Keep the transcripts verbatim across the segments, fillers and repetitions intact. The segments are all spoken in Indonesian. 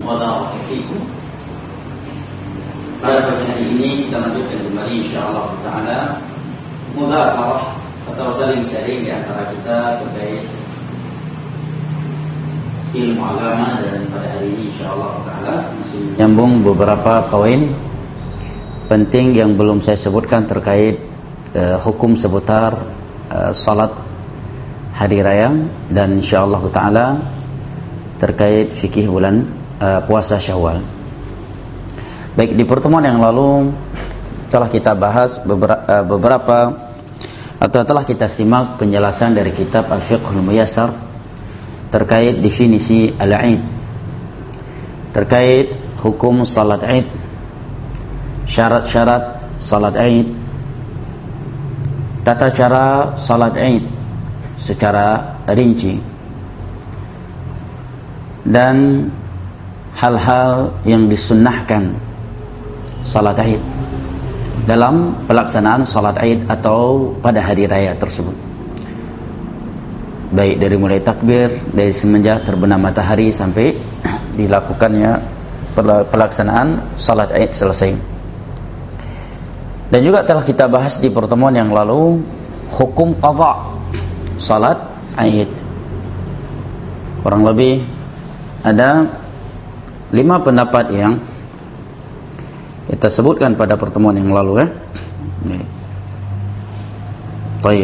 wa fiikum. Pada pagi hari ini kita lanjutkan kembali insyaallah taala mudzakarah atau saling sharing di antara kita terkait ilmu agama, dan pada hari ini insyaallah taala masih nyambung beberapa poin penting yang belum saya sebutkan terkait uh, hukum seputar uh, salat hari raya dan insyaallah taala terkait fikih bulan uh, puasa Syawal. Baik, di pertemuan yang lalu telah kita bahas beberapa, uh, beberapa atau telah kita simak penjelasan dari kitab Al-Fiqhul Muyassar terkait definisi al-Aid, terkait hukum salat Aid, syarat-syarat salat Aid, tata cara salat Aid secara rinci, dan hal-hal yang disunnahkan salat Aid dalam pelaksanaan salat Aid atau pada hari raya tersebut, baik dari mulai takbir, dari semenjak terbenam matahari sampai dilakukannya pelaksanaan salat Aid selesai. Dan juga telah kita bahas di pertemuan yang lalu hukum qadha salat Aid. Kurang lebih ada lima pendapat yang kita sebutkan pada pertemuan yang lalu, ya. Nih. Baik.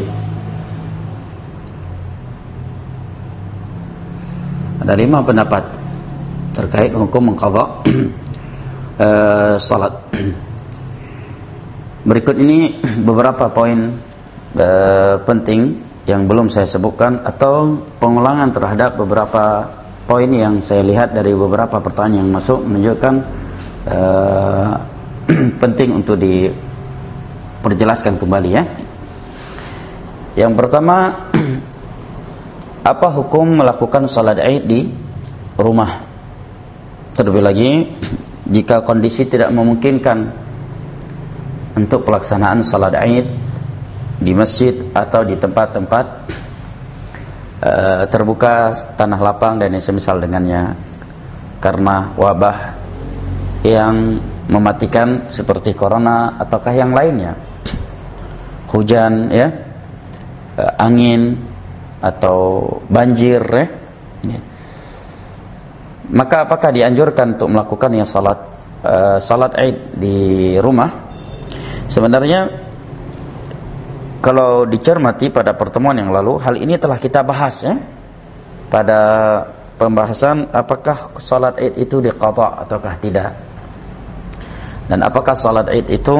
Ada lima pendapat terkait hukum mengqadha uh, salat. Berikut ini beberapa poin uh, penting yang belum saya sebutkan atau pengulangan terhadap beberapa poin yang saya lihat dari beberapa pertanyaan yang masuk menunjukkan uh, penting untuk diperjelaskan kembali, ya. Yang pertama, apa hukum melakukan salat Aid di rumah? Terlebih lagi jika kondisi tidak memungkinkan untuk pelaksanaan salat Aid di masjid atau di tempat-tempat uh, terbuka, tanah lapang dan yang semisal dengannya, karena wabah yang mematikan seperti corona ataukah yang lainnya, hujan, ya, uh, angin atau banjir, ya. Maka apakah dianjurkan untuk melakukan yang salat uh, salat Aid di rumah? Sebenarnya kalau dicermati pada pertemuan yang lalu, hal ini telah kita bahas, ya, pada pembahasan apakah salat Aid itu diqadha ataukah tidak, dan apakah salat Aid itu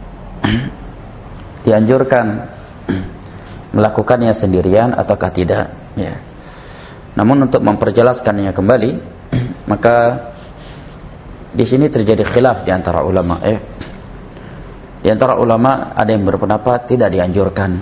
dianjurkan melakukannya sendirian ataukah tidak, ya. Namun untuk memperjelaskannya kembali, maka di sini terjadi khilaf di antara ulama, eh Di antara ulama ada yang berpendapat tidak dianjurkan,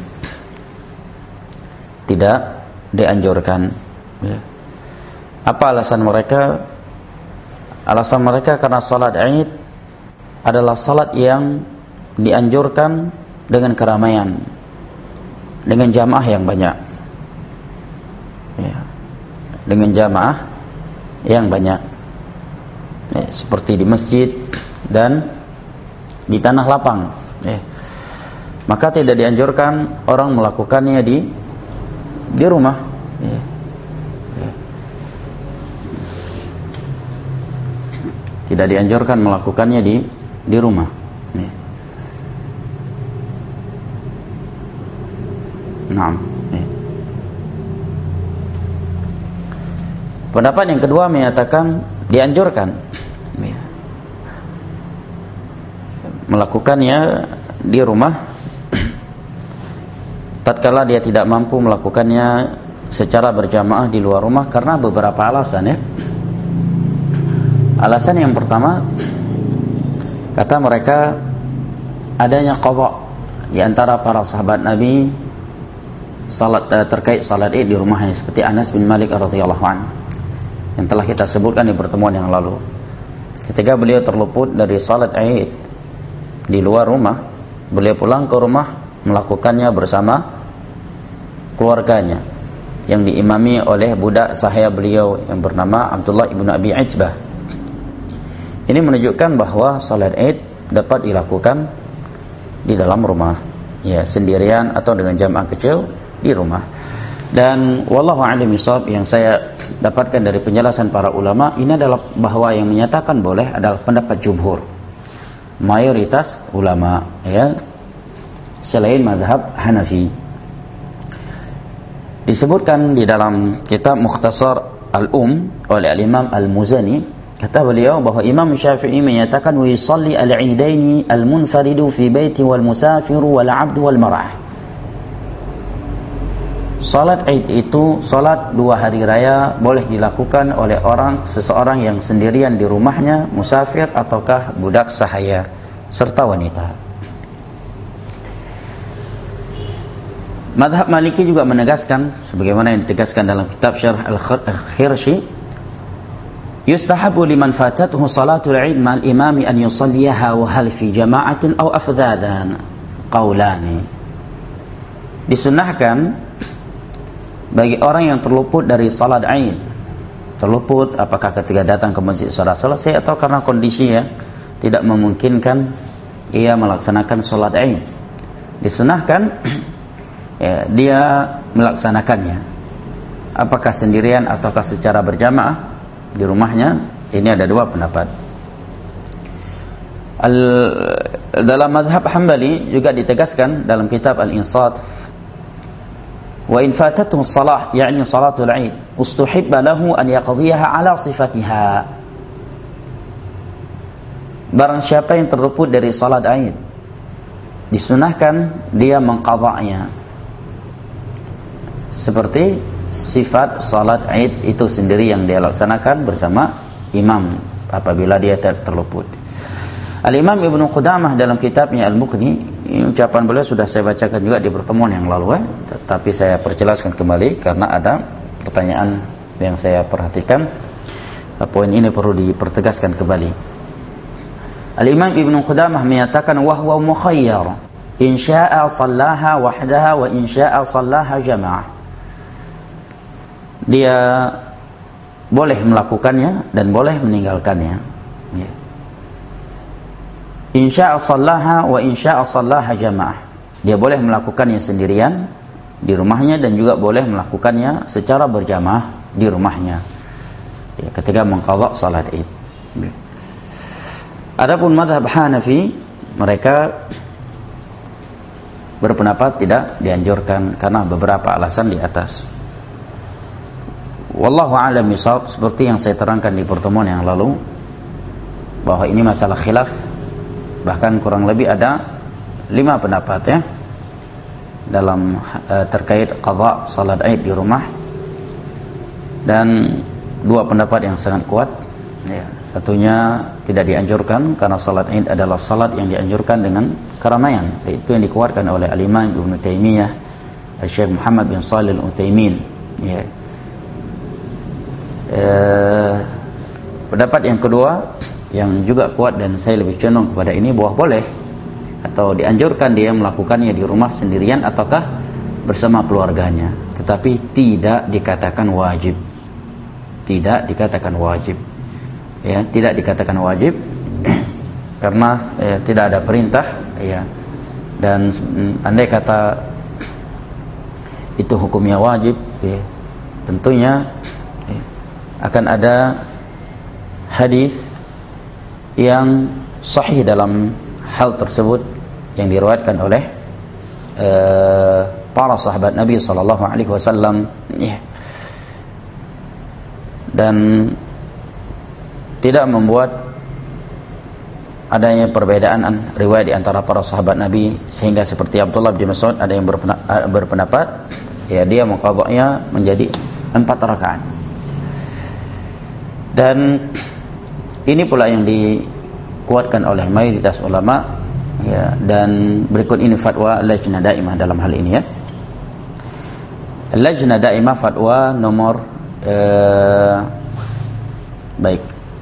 tidak dianjurkan, ya. Apa alasan mereka? Alasan mereka karena salat Aid adalah salat yang dianjurkan dengan keramaian, dengan jamaah yang banyak, ya. Dengan jamaah yang banyak, ya, seperti di masjid dan di tanah lapang, ya. Maka tidak dianjurkan orang melakukannya di di rumah, ya. Ya. Tidak dianjurkan melakukannya di di rumah, ya. Nah, ya. Pendapat yang kedua menyatakan dianjurkan, ya, melakukannya di rumah tatkala dia tidak mampu melakukannya secara berjamaah di luar rumah karena beberapa alasan, ya. Alasan yang pertama, kata mereka, adanya qadha di antara para sahabat Nabi salat uh, terkait salat Id di rumahnya, seperti Anas bin Malik radhiyallahu anhu yang telah kita sebutkan di pertemuan yang lalu. Ketika beliau terluput dari salat Id di luar rumah, beliau pulang ke rumah melakukannya bersama keluarganya yang diimami oleh budak sahaya beliau yang bernama Abdullah ibnu Abi Itsbah. Ini menunjukkan bahwa salat Id dapat dilakukan di dalam rumah, ya, sendirian atau dengan jamaah kecil di rumah. Dan wallahu a'lam bishawab, yang saya dapatkan dari penjelasan para ulama ini adalah bahwa yang menyatakan boleh adalah pendapat jumhur, mayoritas ulama, ya, selain mazhab Hanafi. Disebutkan di dalam kitab Mukhtasar Al-Um oleh Al-Imam Al-Muzani, kata beliau bahwa Imam Syafi'i menyatakan wa yusalli al-'idaini al-munfaridu fi baiti wal musafiru wal 'abdu wal mar'ah. Salat Id itu salat dua hari raya boleh dilakukan oleh orang seseorang yang sendirian di rumahnya, musafir ataukah budak sahaya serta wanita. Madhab Maliki juga menegaskan sebagaimana yang ditegaskan dalam kitab Syarh Al-Khirshi, yustahabu liman fatatuhu salatul Id ma'al imami an yusalliyaha wa hal fi jama'atin aw afdhadan qaulani. Disunnahkan bagi orang yang terluput dari salat Id, terluput apakah ketika datang ke masjid salat selesai atau karena kondisinya tidak memungkinkan ia melaksanakan salat Id, disunahkan ya, dia melaksanakannya apakah sendirian ataukah secara berjamaah di rumahnya. Ini ada dua pendapat. Al, dalam mazhab Hambali juga ditegaskan dalam kitab Al-Insat, wa in fatatuhu salah, yakni salatul Id, ustuhibba lahu an yaqdiyaha ala sifatiha. Barang siapa yang terluput dari salat Id, disunahkan dia mengqadha'nya seperti sifat salat Id itu sendiri yang dia laksanakan bersama imam apabila dia ter terluput. Al-Imam Ibnu Qudamah dalam kitabnya Al-Mughni, ini ucapan beliau sudah saya bacakan juga di pertemuan yang lalu, eh? Tetapi saya perjelaskan kembali karena ada pertanyaan yang saya perhatikan. Poin ini perlu dipertegaskan kembali. Al-Imam Ibnu Qudamah menyatakan wahwa mukhayyar in syaa shallaha wahdaha wa in syaa shallaha jamaah. Dia boleh melakukannya dan boleh meninggalkannya, ya. Insya'a sallaha wa insya'a sallaha jamaah. Dia boleh melakukannya sendirian di rumahnya dan juga boleh melakukannya secara berjamaah di rumahnya, ya, ketika mengqadha salat Id. Adapun mazhab Hanafi, mereka berpendapat tidak dianjurkan karena beberapa alasan di atas. Wallahu a'lam bishawab, seperti yang saya terangkan di pertemuan yang lalu bahwa ini masalah khilaf, bahkan kurang lebih ada lima pendapat, ya, dalam uh, terkait qadha salat Id di rumah, dan dua pendapat yang sangat kuat, ya. Satunya tidak dianjurkan karena salat Id adalah salat yang dianjurkan dengan keramaian, itu yang dikuatkan oleh Al-Imam Ibnu Taimiyah, Syekh Muhammad bin Shalih Al-Utsaimin, ya. Eh, pendapat yang kedua yang juga kuat dan saya lebih condong kepada ini, bahwa boleh atau dianjurkan dia melakukannya di rumah sendirian ataukah bersama keluarganya, tetapi tidak dikatakan wajib. Tidak dikatakan wajib, ya, tidak dikatakan wajib karena ya, tidak ada perintah, ya. Dan andai kata itu hukumnya wajib, ya, tentunya ya, akan ada hadis yang sahih dalam hal tersebut yang diriwayatkan oleh uh, para sahabat Nabi sallallahu alaihi wasallam, ya. Dan tidak membuat adanya perbedaan riwayat di antara para sahabat Nabi, sehingga seperti Abdullah bin Mas'ud ada yang berpendapat ya dia mengqadha'nya menjadi empat rakaat. Dan ini pula yang dikuatkan oleh mayoritas ulama, ya. Dan berikut ini fatwa Lajnah Daimah dalam hal ini, ya. Lajnah Daimah fatwa nomor eh, baik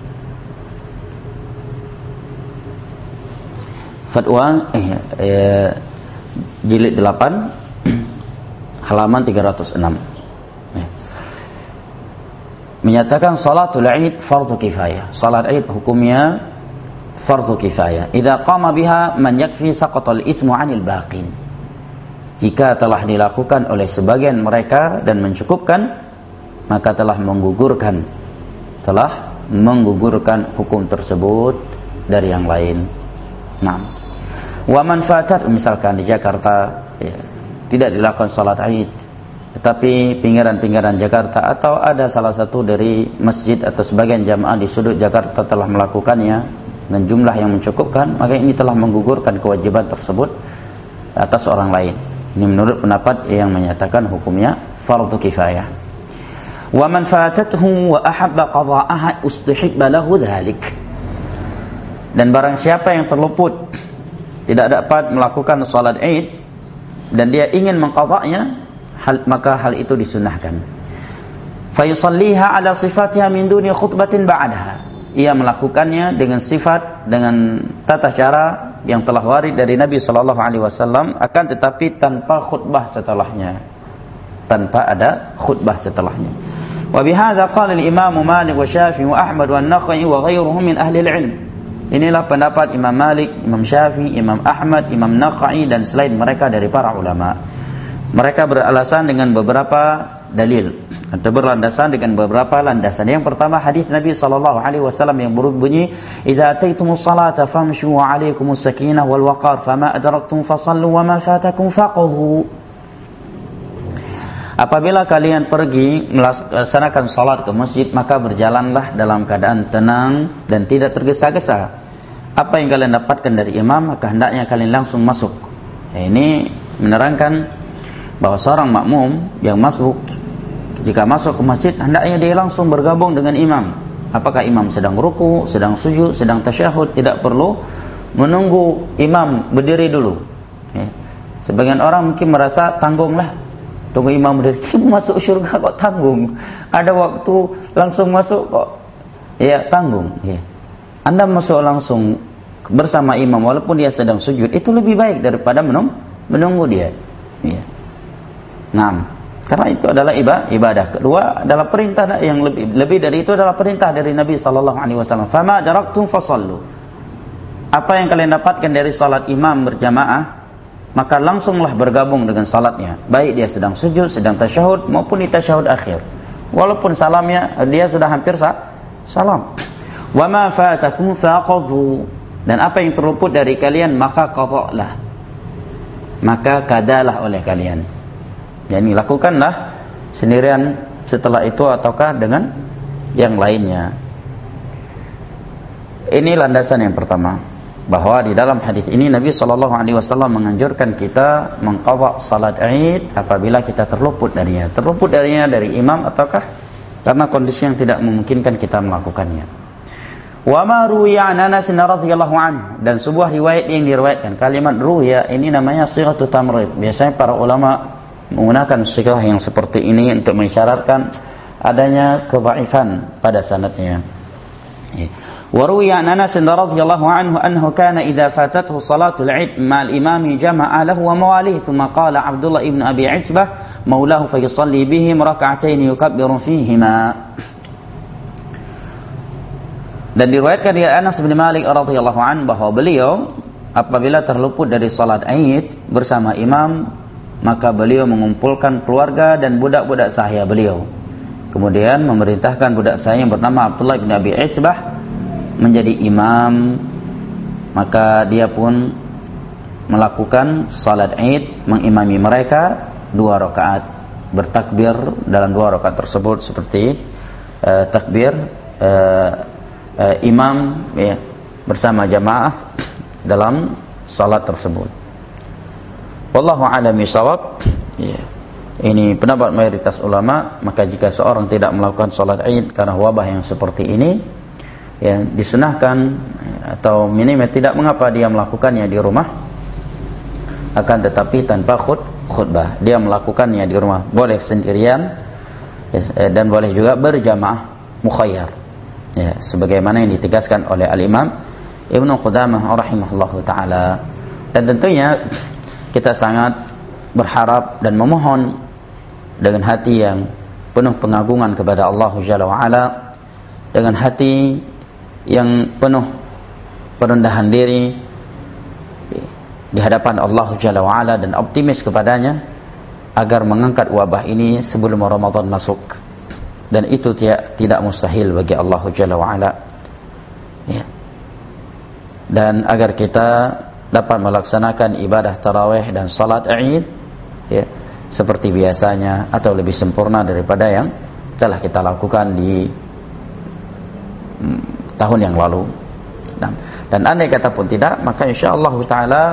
fatwa eh, eh, jilid delapan halaman tiga ratus enam, ya. Menyatakan salatul Id fardhu kifayah. Salat Id hukumnya fardu kifayah. Idza qama biha man yakfi saqatal itsmu 'anil baqin. Jika telah dilakukan oleh sebagian mereka dan mencukupkan, maka telah menggugurkan telah menggugurkan hukum tersebut dari yang lain. Nah, wa man fatat, misalkan di Jakarta ya, tidak dilakukan salat Id, tetapi pinggiran-pinggiran Jakarta atau ada salah satu dari masjid atau sebagian jamaah di sudut Jakarta telah melakukannya dan jumlah yang mencukupkan, maka ini telah menggugurkan kewajiban tersebut atas orang lain. Ini menurut pendapat yang menyatakan hukumnya fardu kifayah. Wa man fatathu wa ahabba qada'aha ustihibba lahu dzalik. Dan barang siapa yang terluput tidak dapat melakukan salat Id dan dia ingin mengqada'nya, hal, maka hal itu disunnahkan. Fa yusalliha ala sifatiha min duni khutbatin ba'daha. Ia melakukannya dengan sifat, dengan tata cara yang telah warid dari Nabi sallallahu alaihi wasallam, akan tetapi tanpa khutbah setelahnya. Tanpa ada khutbah setelahnya. Wa bihadza qala al-Imam Malik wa Syafi'i wa Ahmad wa An-Nakhai wa ghairuhum min ahli al-'ilm. Inilah pendapat Imam Malik, Imam Syafi'i, Imam Ahmad, Imam Nakhai dan selain mereka dari para ulama. Mereka beralasan dengan beberapa dalil atau berlandasan dengan beberapa landasan. Yang pertama hadis Nabi sallallahu alaihi wasallam yang berbunyi, "Idza ataitumus salata famshu wa 'alaikumus sakinah wal waqar, fama adraktum fasallu wa ma fatakum faqudhu." Apabila kalian pergi melaksanakan salat ke masjid, maka berjalanlah dalam keadaan tenang dan tidak tergesa-gesa. Apa yang kalian dapatkan dari imam, maka hendaknya kalian langsung masuk. Ya, ini menerangkan bahwa seorang makmum yang masuk, jika masuk ke masjid, hendaknya dia langsung bergabung dengan imam. Apakah imam sedang ruku, sedang sujud, sedang tasyahud, tidak perlu menunggu imam berdiri dulu. Ya. Sebagian orang mungkin merasa tanggunglah, tunggu imam berdiri, masuk syurga kok tanggung, ada waktu langsung masuk kok ya tanggung. Ya. Anda masuk langsung bersama imam walaupun dia sedang sujud, itu lebih baik daripada menung, menunggu dia. Ya. Nah, karena itu adalah ibadah. Kedua adalah perintah yang lebih lebih dari itu adalah perintah dari Nabi sallallahu alaihi wasallam. Fama daraktum fasallu. Apa yang kalian dapatkan dari salat imam berjamaah, maka langsunglah bergabung dengan salatnya. Baik dia sedang sujud, sedang tasyahud maupun di tasyahud akhir. Walaupun salamnya dia sudah hampir sa salam. Wa ma fatakum faqadhu. Dan apa yang terluput dari kalian maka qada'lah. Maka kadalah oleh kalian. Yani lakukanlah sendirian setelah itu ataukah dengan yang lainnya. Ini landasan yang pertama, bahwa di dalam hadis ini Nabi sallallahu alaihi wasallam menganjurkan kita mengqadha salat Id apabila kita terluput darinya. Terluput darinya dari imam ataukah karena kondisi yang tidak memungkinkan kita melakukannya. Wa ma ruwiya an Anas radhiyallahu anhu, dan sebuah riwayat yang diriwayatkan. Kalimat ruwiya ini namanya sighatu tamrid. Biasanya para ulama menggunakan sighah yang seperti ini untuk mengisyaratkan adanya kedhaifan pada sanadnya. Wa ruwiya an Anas radhiyallahu anhu annahu kana idza fatathu salatul Id ma'al imami jama'a lahu wa mawalihi, thumma qala Abdullah ibn Abi Utsbah maulahu fa yusalli bihim rak'atayn yukabbiru fihima. Dan diriwayatkan dari Anas bin Malik radhiyallahu anhu bahwa beliau apabila terluput dari salat Id bersama imam, maka beliau mengumpulkan keluarga dan budak-budak sahaya beliau. Kemudian memerintahkan budak sahaya yang bernama Abdullah bin Abi Utsbah menjadi imam, maka dia pun melakukan salat Id, mengimami mereka dua rakaat, bertakbir dalam dua rakaat tersebut seperti uh, takbir uh, uh, imam ya, bersama jamaah dalam salat tersebut. Wallahu a'lam bishawab. Ya. Ini pendapat mayoritas ulama. Maka jika seorang tidak melakukan salat Id karena wabah yang seperti ini, ya, disunahkan atau minimal tidak mengapa dia melakukannya di rumah, akan tetapi tanpa khut, khutbah. Dia melakukannya di rumah boleh sendirian ya, dan boleh juga berjamaah mukhayyar. Ya, sebagaimana yang ditegaskan oleh Al-Imam Ibnu Qudamah rahimahullahu taala. Dan tentunya kita sangat berharap dan memohon dengan hati yang penuh pengagungan kepada Allah Jalla wa Ala, dengan hati yang penuh perendahan diri di hadapan Allah Jalla wa'ala dan optimis kepadanya agar mengangkat wabah ini sebelum Ramadan masuk. Dan itu tidak, tidak mustahil bagi Allah Jalla wa'ala, ya. Dan agar kita dapat melaksanakan ibadah tarawih dan salat Id, ya, seperti biasanya atau lebih sempurna daripada yang telah kita lakukan di hmm, tahun yang lalu. Dan, dan andai kata pun tidak, maka insyaallah taala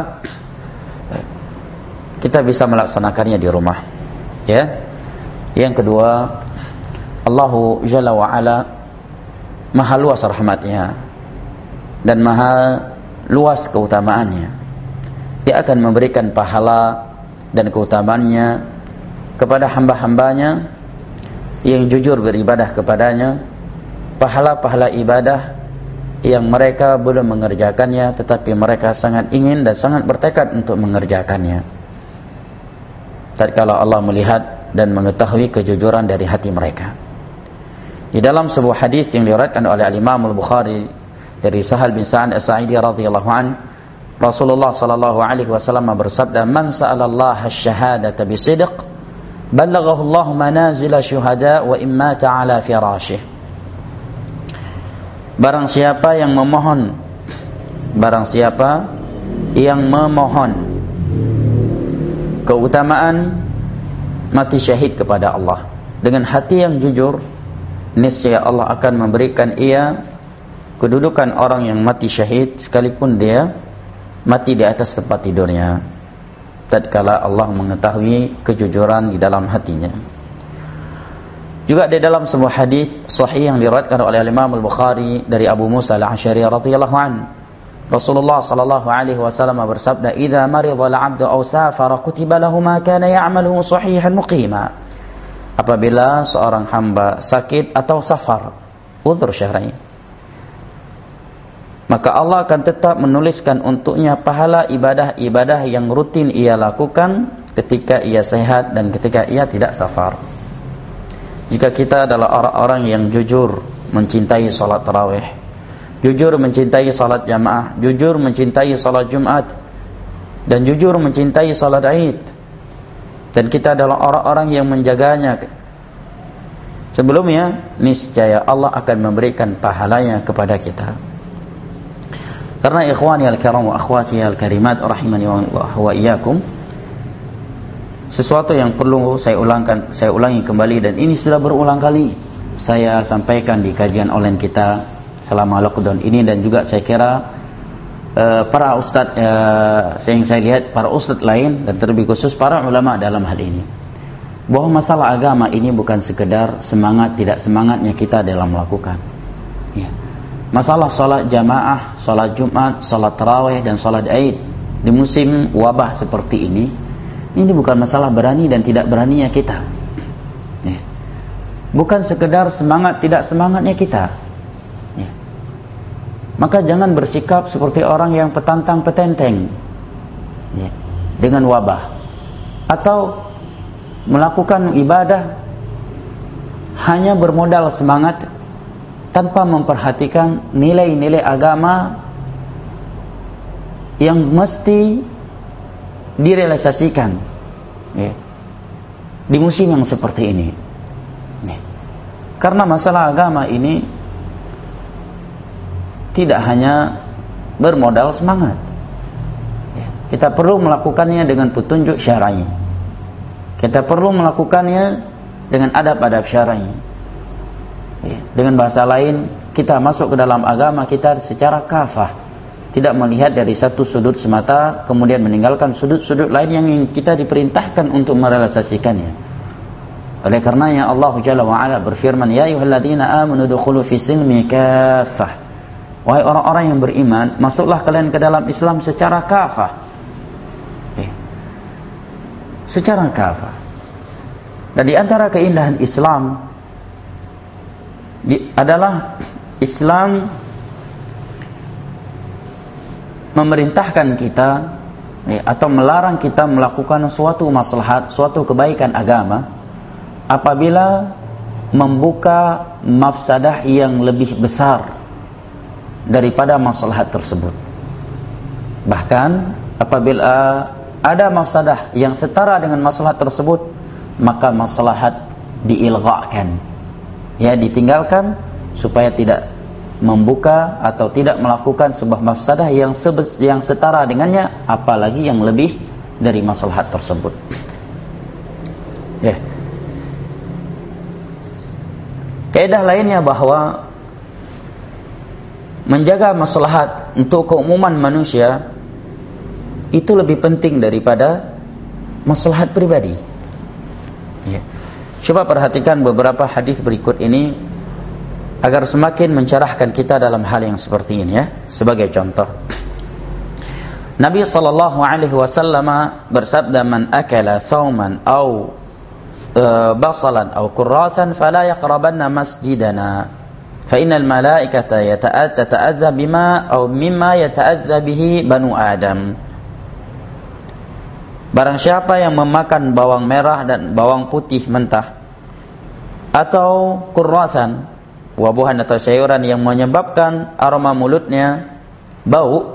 kita bisa melaksanakannya di rumah, ya. Yang kedua, Allah Jalla wa Ala maha luas rahmatnya dan maha luas keutamaannya. Dia akan memberikan pahala dan keutamaannya kepada hamba-hambanya yang jujur beribadah kepadanya, pahala-pahala ibadah yang mereka belum mengerjakannya tetapi mereka sangat ingin dan sangat bertekad untuk mengerjakannya tatkala Allah melihat dan mengetahui kejujuran dari hati mereka. Di dalam sebuah hadis yang diriwayatkan oleh Al-Imam Al-Bukhari dari Sahal bin Sa'ad As-Sa'idi radhiyallahu an, Rasulullah sallallahu alaihi wasallam bersabda, "Man sa'ala Allah asy-syahadata bisidq, ballaghahu Allah manazil syuhada wa imma ta'ala firashih." Barang siapa yang memohon, barang siapa yang memohon keutamaan mati syahid kepada Allah dengan hati yang jujur, niscaya Allah akan memberikan ia kedudukan orang yang mati syahid sekalipun dia mati di atas tempat tidurnya tatkala Allah mengetahui kejujuran di dalam hatinya. Juga di dalam sebuah hadis sahih yang diriwayatkan oleh Imam Al-Bukhari dari Abu Musa Al-Asy'ari radhiyallahu anhu, Rasulullah sallallahu alaihi wasallam bersabda, "Idza marida al-'abdu aw safara kutiba lahu ma kana ya'maluhu sahihan muqima." Apabila seorang hamba sakit atau safar, uzur syar'i, maka Allah akan tetap menuliskan untuknya pahala ibadah-ibadah yang rutin ia lakukan ketika ia sehat dan ketika ia tidak safar. Jika kita adalah orang-orang yang jujur mencintai salat tarawih, jujur mencintai salat jamaah, jujur mencintai salat Jumat, dan jujur mencintai salat Id, dan kita adalah orang-orang yang menjaganya sebelumnya, niscaya Allah akan memberikan pahalanya kepada kita. Karena ikhwani al-kiram wa akhwati al-karimat rahimani wa iyyakum, sesuatu yang perlu saya ulangkan, saya ulangi kembali, dan ini sudah berulang kali saya sampaikan di kajian online kita selama lockdown ini, dan juga saya kira uh, para ustadz uh, yang saya lihat para ustadz lain dan terlebih khusus para ulama dalam hal ini, bahwa masalah agama ini bukan sekedar semangat tidak semangatnya kita dalam melakukan, ya. Masalah salat jamaah, salat Jumat, salat tarawih dan salat Id di musim wabah seperti ini, ini bukan masalah berani dan tidak beraninya kita, ya. Bukan sekedar semangat tidak semangatnya kita, ya. Maka jangan bersikap seperti orang yang petantang petenteng, ya, dengan wabah, atau melakukan ibadah hanya bermodal semangat tanpa memperhatikan nilai-nilai agama yang mesti direalisasikan, ya, di musim yang seperti ini, ya. Karena masalah agama ini tidak hanya bermodal semangat, ya. Kita perlu melakukannya dengan petunjuk syar'i, kita perlu melakukannya dengan adab-adab syar'i, ya. Dengan bahasa lain, kita masuk ke dalam agama kita secara kafah, tidak melihat dari satu sudut semata kemudian meninggalkan sudut-sudut lain yang kita diperintahkan untuk merealisasikannya. Oleh karenanya Allah Jalla wa Ala berfirman, "Ya ayyuhalladzina amanu dukhulu fi silmi kaffah." Wahai orang-orang yang beriman, masuklah kalian ke dalam Islam secara kafah, eh, secara kafah. Dan di antara keindahan Islam di, adalah Islam memerintahkan kita, ya, atau melarang kita melakukan suatu maslahat, suatu kebaikan agama apabila membuka mafsadah yang lebih besar daripada maslahat tersebut. Bahkan apabila ada mafsadah yang setara dengan maslahat tersebut, maka maslahat diilghakan, ya, ditinggalkan supaya tidak membuka atau tidak melakukan sebuah mafsadah yang sebes, yang setara dengannya, apalagi yang lebih dari maslahat tersebut. Ya. Kaidah lainnya bahwa menjaga maslahat untuk keumuman manusia itu lebih penting daripada maslahat pribadi. Ya. Coba perhatikan beberapa hadis berikut ini agar semakin mencerahkan kita dalam hal yang seperti ini, ya. Sebagai contoh, Nabi sallallahu alaihi wasallam bersabda, "Man akala thawman aw uh, basalan aw kurrathan fala yaqrabanna masjidana fa innal malaikata yata'adza bima aw mimma yata'adza bihi banu Adam." Barang siapa yang memakan bawang merah dan bawang putih mentah atau kurrathan, buah-buahan atau sayuran yang menyebabkan aroma mulutnya bau,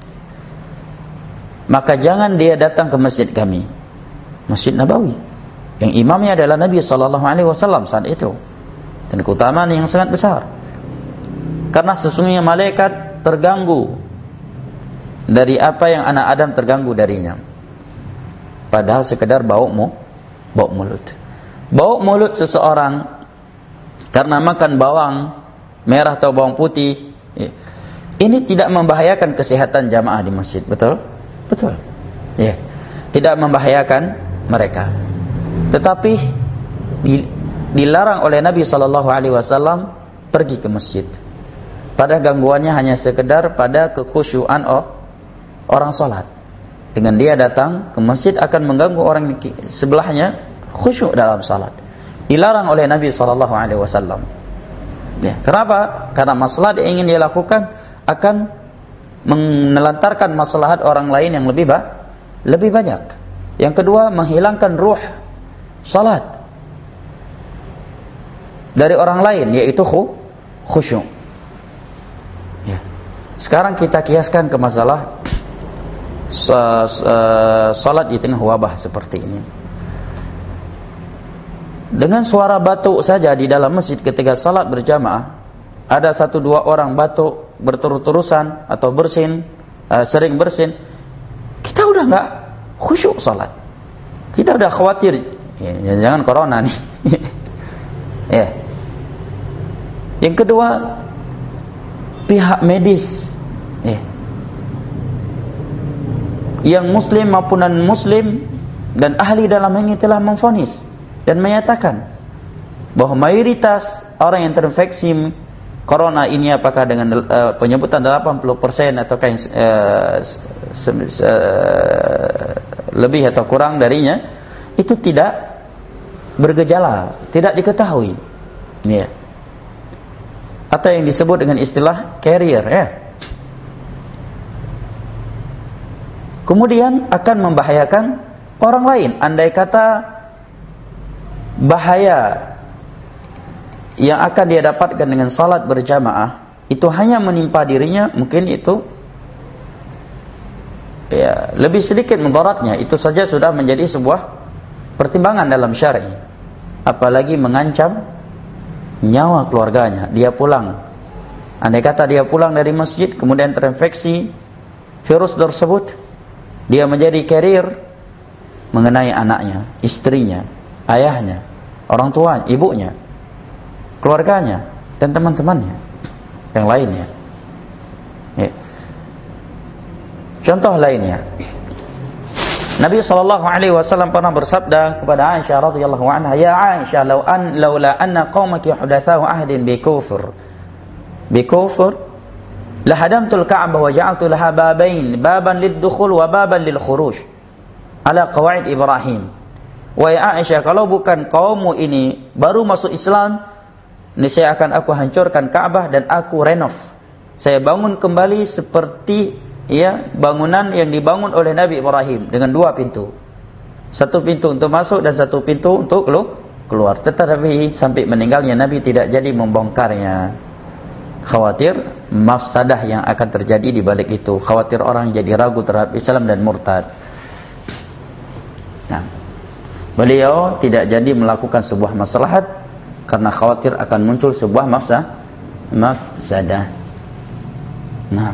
maka jangan dia datang ke masjid kami, Masjid Nabawi, yang imamnya adalah Nabi sallallahu alaihi wasallam saat itu, dan keutamaan yang sangat besar. Karena sesungguhnya malaikat terganggu dari apa yang anak Adam terganggu darinya, padahal sekedar bau mu, bau mulut. Bau mulut seseorang karena makan bawang merah atau bawang putih, ini tidak membahayakan kesehatan jamaah di masjid, betul? Betul. Ya. Tidak membahayakan mereka. Tetapi dilarang oleh Nabi sallallahu alaihi wasallam pergi ke masjid. Pada gangguannya hanya sekedar pada kekhusyuan oh, orang salat. Dengan dia datang ke masjid akan mengganggu orang sebelahnya khusyuk dalam salat. Dilarang oleh Nabi sallallahu alaihi wasallam. Ya, kenapa? Karena maslahat yang ingin dia lakukan akan menelantarkan maslahat orang lain yang lebih ba- lebih banyak. Yang kedua, menghilangkan ruh salat dari orang lain, yaitu khusyuk. Ya. Sekarang kita kiaskan ke masalah salat di tengah wabah seperti ini. Dengan suara batuk saja di dalam masjid ketika salat berjamaah, ada satu dua orang batuk berturut-turusan atau bersin, uh, sering bersin, kita udah nggak khusyuk salat. Kita udah khawatir, ya, jangan corona nih. Ya. Yang kedua, pihak medis, ya, yang muslim maupun non muslim dan ahli dalam ini telah memvonis dan menyatakan bahwa mayoritas orang yang terinfeksi corona ini, apakah dengan uh, penyebutan delapan puluh persen atau uh, se- se- lebih atau kurang darinya, itu tidak bergejala, tidak diketahui, ya. Atau yang disebut dengan istilah carrier, ya. Kemudian akan membahayakan orang lain. Andai kata bahaya yang akan dia dapatkan dengan salat berjamaah itu hanya menimpa dirinya, mungkin itu ya lebih sedikit mudaratnya, itu saja sudah menjadi sebuah pertimbangan dalam syar'i. Apalagi mengancam nyawa keluarganya. Dia pulang, andai kata dia pulang dari masjid kemudian terinfeksi virus tersebut, dia menjadi carrier mengenai anaknya, istrinya, ayahnya, orang tua, ibunya, keluarganya, dan teman-temannya yang lainnya. Ya. Contoh lainnya, Nabi sallallahu alaihi wasallam pernah bersabda kepada Aisyah radhiyallahu anha, "Ya Aisyah, law an laula anna qaumaki hudatsahu ahdin bi kufr bi kufr la hadamtul Ka'bah wa ja'altu laha babain, baban lid-dukhul wa baban lil-khuruj ala qawaid Ibrahim." Wahai Aisyah, kalau bukan kaummu ini baru masuk Islam, niscaya akan aku hancurkan Ka'bah dan aku renov. Saya bangun kembali seperti ya bangunan yang dibangun oleh Nabi Ibrahim dengan dua pintu. Satu pintu untuk masuk dan satu pintu untuk keluar. Tetapi sampai meninggalnya Nabi tidak jadi membongkarnya. khawatir mafsadah yang akan terjadi di balik itu, khawatir orang jadi ragu terhadap Islam dan murtad. Nah, beliau tidak jadi melakukan sebuah maslahat karena khawatir akan muncul sebuah mafsadah. Mafsadah. Nah,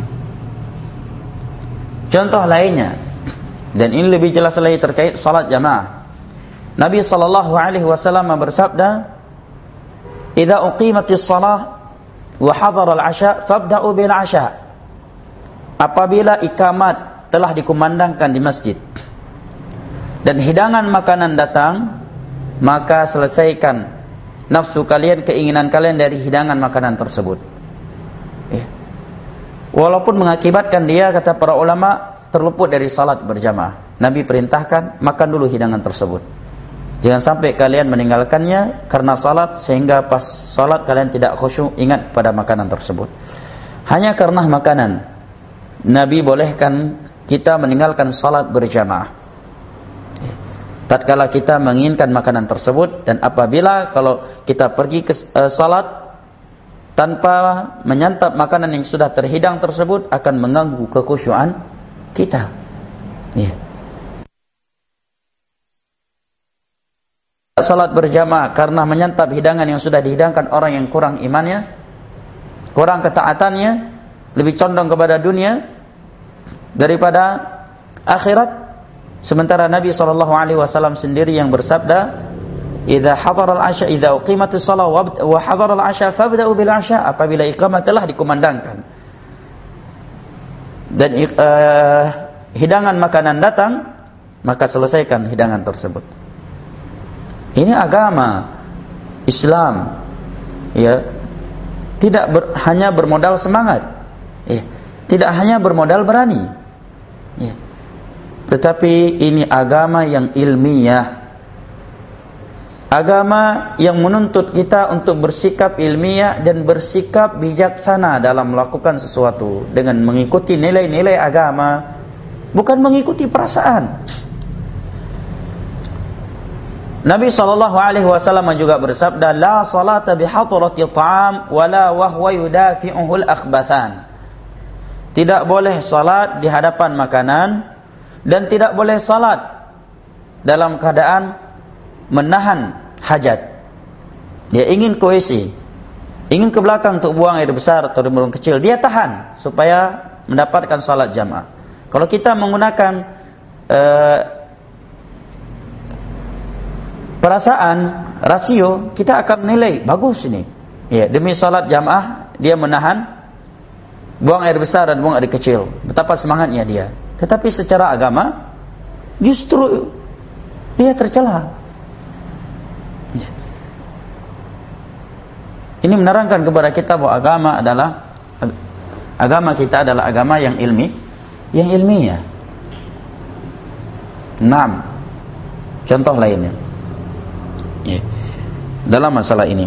contoh lainnya, dan ini lebih jelas lagi terkait salat jamaah. Nabi sallallahu alaihi wasallam bersabda, "Idza uqimatis shalah wa hadara al-'asha fabda'u bil 'asha." Apabila iqamat telah dikumandangkan di masjid dan hidangan makanan datang, maka selesaikan nafsu kalian, keinginan kalian dari hidangan makanan tersebut. Ya. Walaupun mengakibatkan dia, kata para ulama, terluput dari salat berjamaah. Nabi perintahkan makan dulu hidangan tersebut. Jangan sampai kalian meninggalkannya karena salat sehingga pas salat kalian tidak khusyuk ingat pada makanan tersebut. Hanya karena makanan, Nabi bolehkan kita meninggalkan salat berjamaah tatkala kita menginginkan makanan tersebut, dan apabila kalau kita pergi ke uh, salat tanpa menyantap makanan yang sudah terhidang tersebut akan mengganggu kekhusyuan kita. Ya. Salat berjamaah karena menyantap hidangan yang sudah dihidangkan orang yang kurang imannya, kurang ketaatannya, lebih condong kepada dunia daripada akhirat. Sementara Nabi sallallahu alaihi wasallam sendiri yang bersabda, "Idza hadara al-'asha, idza uqimatis shalah wa hadara al-'asha fabda'u bil 'asha." Apabila iqamah telah dikumandangkan dan uh, hidangan makanan datang, maka selesaikan hidangan tersebut. Ini agama Islam, ya, tidak ber, hanya bermodal semangat, ya, tidak hanya bermodal berani, ya, tetapi ini agama yang ilmiah, agama yang menuntut kita untuk bersikap ilmiah dan bersikap bijaksana dalam melakukan sesuatu dengan mengikuti nilai-nilai agama, bukan mengikuti perasaan. Nabi sallallahu alaihi wasallam juga bersabda, "La salata bihadrati ta'am wala wahwa yudafi'uhul akhbathan." Tidak boleh salat di hadapan makanan dan tidak boleh salat dalam keadaan menahan hajat. Dia ingin ke W C, ingin ke belakang untuk buang air besar atau buang kecil, dia tahan supaya mendapatkan salat jamaah. Kalau kita menggunakan uh, perasaan, rasio, kita akan menilai bagus ini. Ya, demi salat jamaah dia menahan buang air besar dan buang air kecil. Betapa semangatnya dia. Tetapi secara agama justru dia tercela. Ini menerangkan kepada kita bahwa agama adalah agama kita adalah agama yang ilmi, yang ilmiah. Enam. Contoh lainnya. Ya. Dalam masalah ini,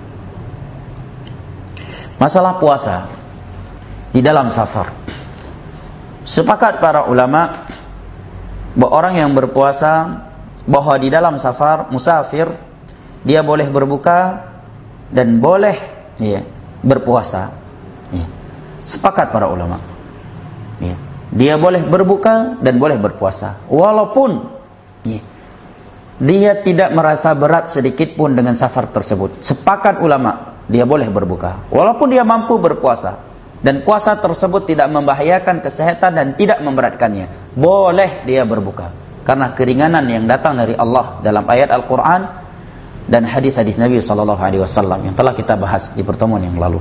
masalah puasa di dalam safar, sepakat para ulama bahwa orang yang berpuasa bahwa di dalam safar musafir dia boleh berbuka dan boleh, ya, berpuasa. Ya. Sepakat para ulama. Ya. Dia boleh berbuka dan boleh berpuasa walaupun, ya, dia tidak merasa berat sedikit pun dengan safar tersebut. Sepakat ulama, dia boleh berbuka walaupun dia mampu berpuasa, dan puasa tersebut tidak membahayakan kesehatan dan tidak memberatkannya. Boleh dia berbuka karena keringanan yang datang dari Allah dalam ayat Al-Quran dan hadis-hadis Nabi sallallahu alaihi wasallam yang telah kita bahas di pertemuan yang lalu.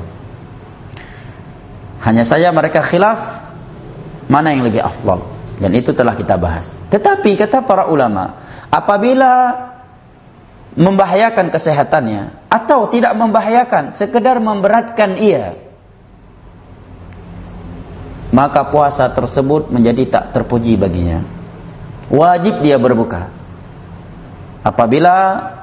Hanya saja mereka khilaf mana yang lebih afdal, dan itu telah kita bahas. Tetapi kata para ulama, apabila membahayakan kesehatannya atau tidak membahayakan, sekedar memberatkan ia, maka puasa tersebut menjadi tak terpuji baginya. Wajib dia berbuka. Apabila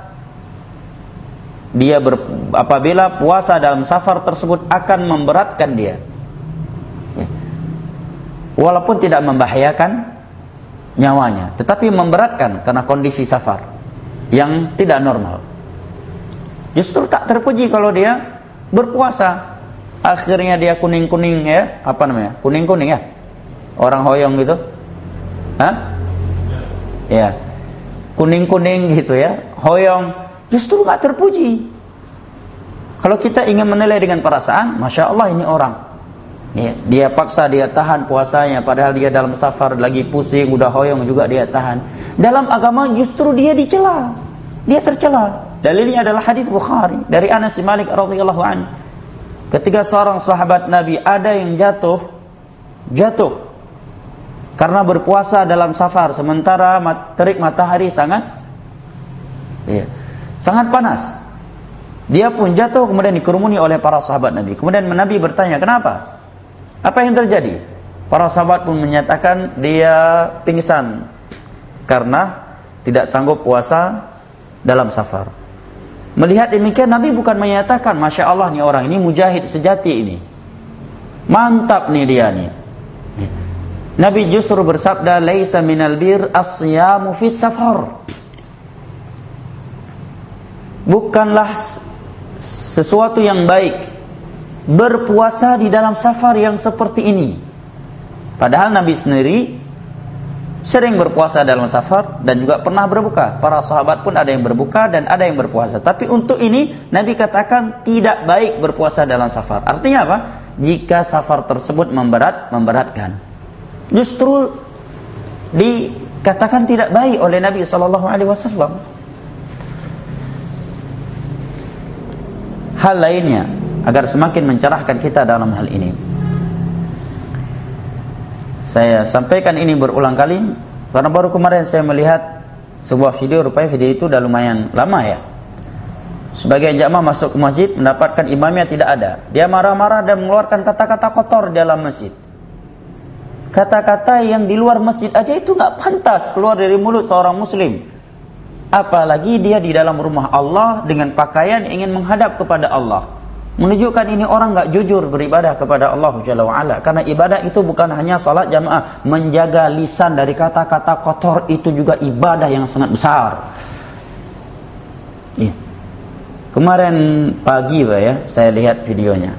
dia ber, apabila puasa dalam safar tersebut akan memberatkan dia, ya, walaupun tidak membahayakan nyawanya, tetapi memberatkan karena kondisi safar yang tidak normal. Justru tak terpuji kalau dia berpuasa. akhirnya dia kuning-kuning ya, apa namanya? Kuning-kuning ya? Orang hoyong gitu. Hah? Ya. Kuning-kuning gitu ya, hoyong, justru enggak terpuji. Kalau kita ingin menilai dengan perasaan, Masya Allah ini orang. Ya, dia paksa, dia tahan puasanya, padahal dia dalam safar lagi pusing, udah hoyong juga dia tahan. Dalam agama justru dia dicela, dia tercela. Dalilnya adalah hadis Bukhari dari Anas bin Malik radhiyallahu anhu. Ketika seorang sahabat Nabi ada yang jatuh, jatuh karena berpuasa dalam safar, sementara terik matahari sangat, ya, sangat panas. Dia pun jatuh, kemudian dikerumuni oleh para sahabat Nabi. Kemudian Nabi bertanya, kenapa? Apa yang terjadi? Para sahabat pun menyatakan dia pingsan karena tidak sanggup puasa dalam safar. Melihat demikian, Nabi bukan menyatakan, Masya Allah nih orang ini mujahid sejati ini, mantap nih dia nih. Nabi justru bersabda, laisa minal bir as-siyamu fis safar. Bukanlah sesuatu yang baik berpuasa di dalam safar yang seperti ini. Padahal Nabi sendiri sering berpuasa dalam safar dan juga pernah berbuka. Para sahabat pun ada yang berbuka dan ada yang berpuasa. Tapi untuk ini Nabi katakan tidak baik berpuasa dalam safar. Artinya apa? Jika safar tersebut memberat, memberatkan. Justru dikatakan tidak baik oleh Nabi sallallahu alaihi wasallam. Hal lainnya agar semakin mencerahkan kita dalam hal ini, saya sampaikan ini berulang kali karena baru kemarin saya melihat sebuah video, rupanya video itu udah lumayan lama ya. Sebagian jamaah masuk ke masjid mendapatkan imamnya tidak ada. Dia marah-marah dan mengeluarkan kata-kata kotor di dalam masjid. Kata-kata yang di luar masjid aja itu gak pantas keluar dari mulut seorang muslim. Apalagi dia di dalam rumah Allah dengan pakaian ingin menghadap kepada Allah. Menunjukkan ini orang gak jujur beribadah kepada Allah Jalla wa'ala. Karena ibadah itu bukan hanya salat jamaah. Menjaga lisan dari kata-kata kotor itu juga ibadah yang sangat besar. Ya. Kemarin pagi Pak ya, saya lihat videonya.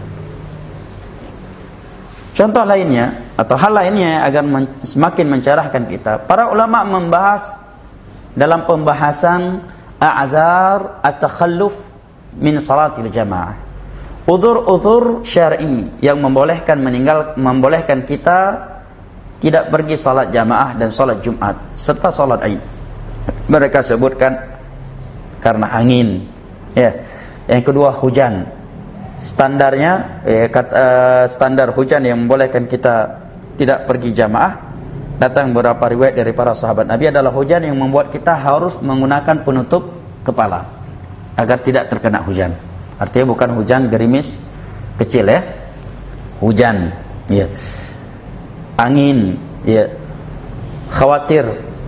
Contoh lainnya atau hal lainnya agar men- semakin mencerahkan kita. Para ulama membahas dalam pembahasan a'dzar at-takhalluf min salatil jamaah. Uzur-uzur syar'i yang membolehkan meninggal membolehkan kita tidak pergi salat jamaah dan salat Jumat serta salat Id. Mereka sebutkan karena angin. Ya. Yang kedua hujan. Standarnya eh, kata, standar hujan yang membolehkan kita tidak pergi jamaah. Datang beberapa riwayat dari para sahabat Nabi adalah hujan yang membuat kita harus menggunakan penutup kepala agar tidak terkena hujan. Artinya bukan hujan gerimis kecil ya. Hujan, ya. Angin, ya. Khawatir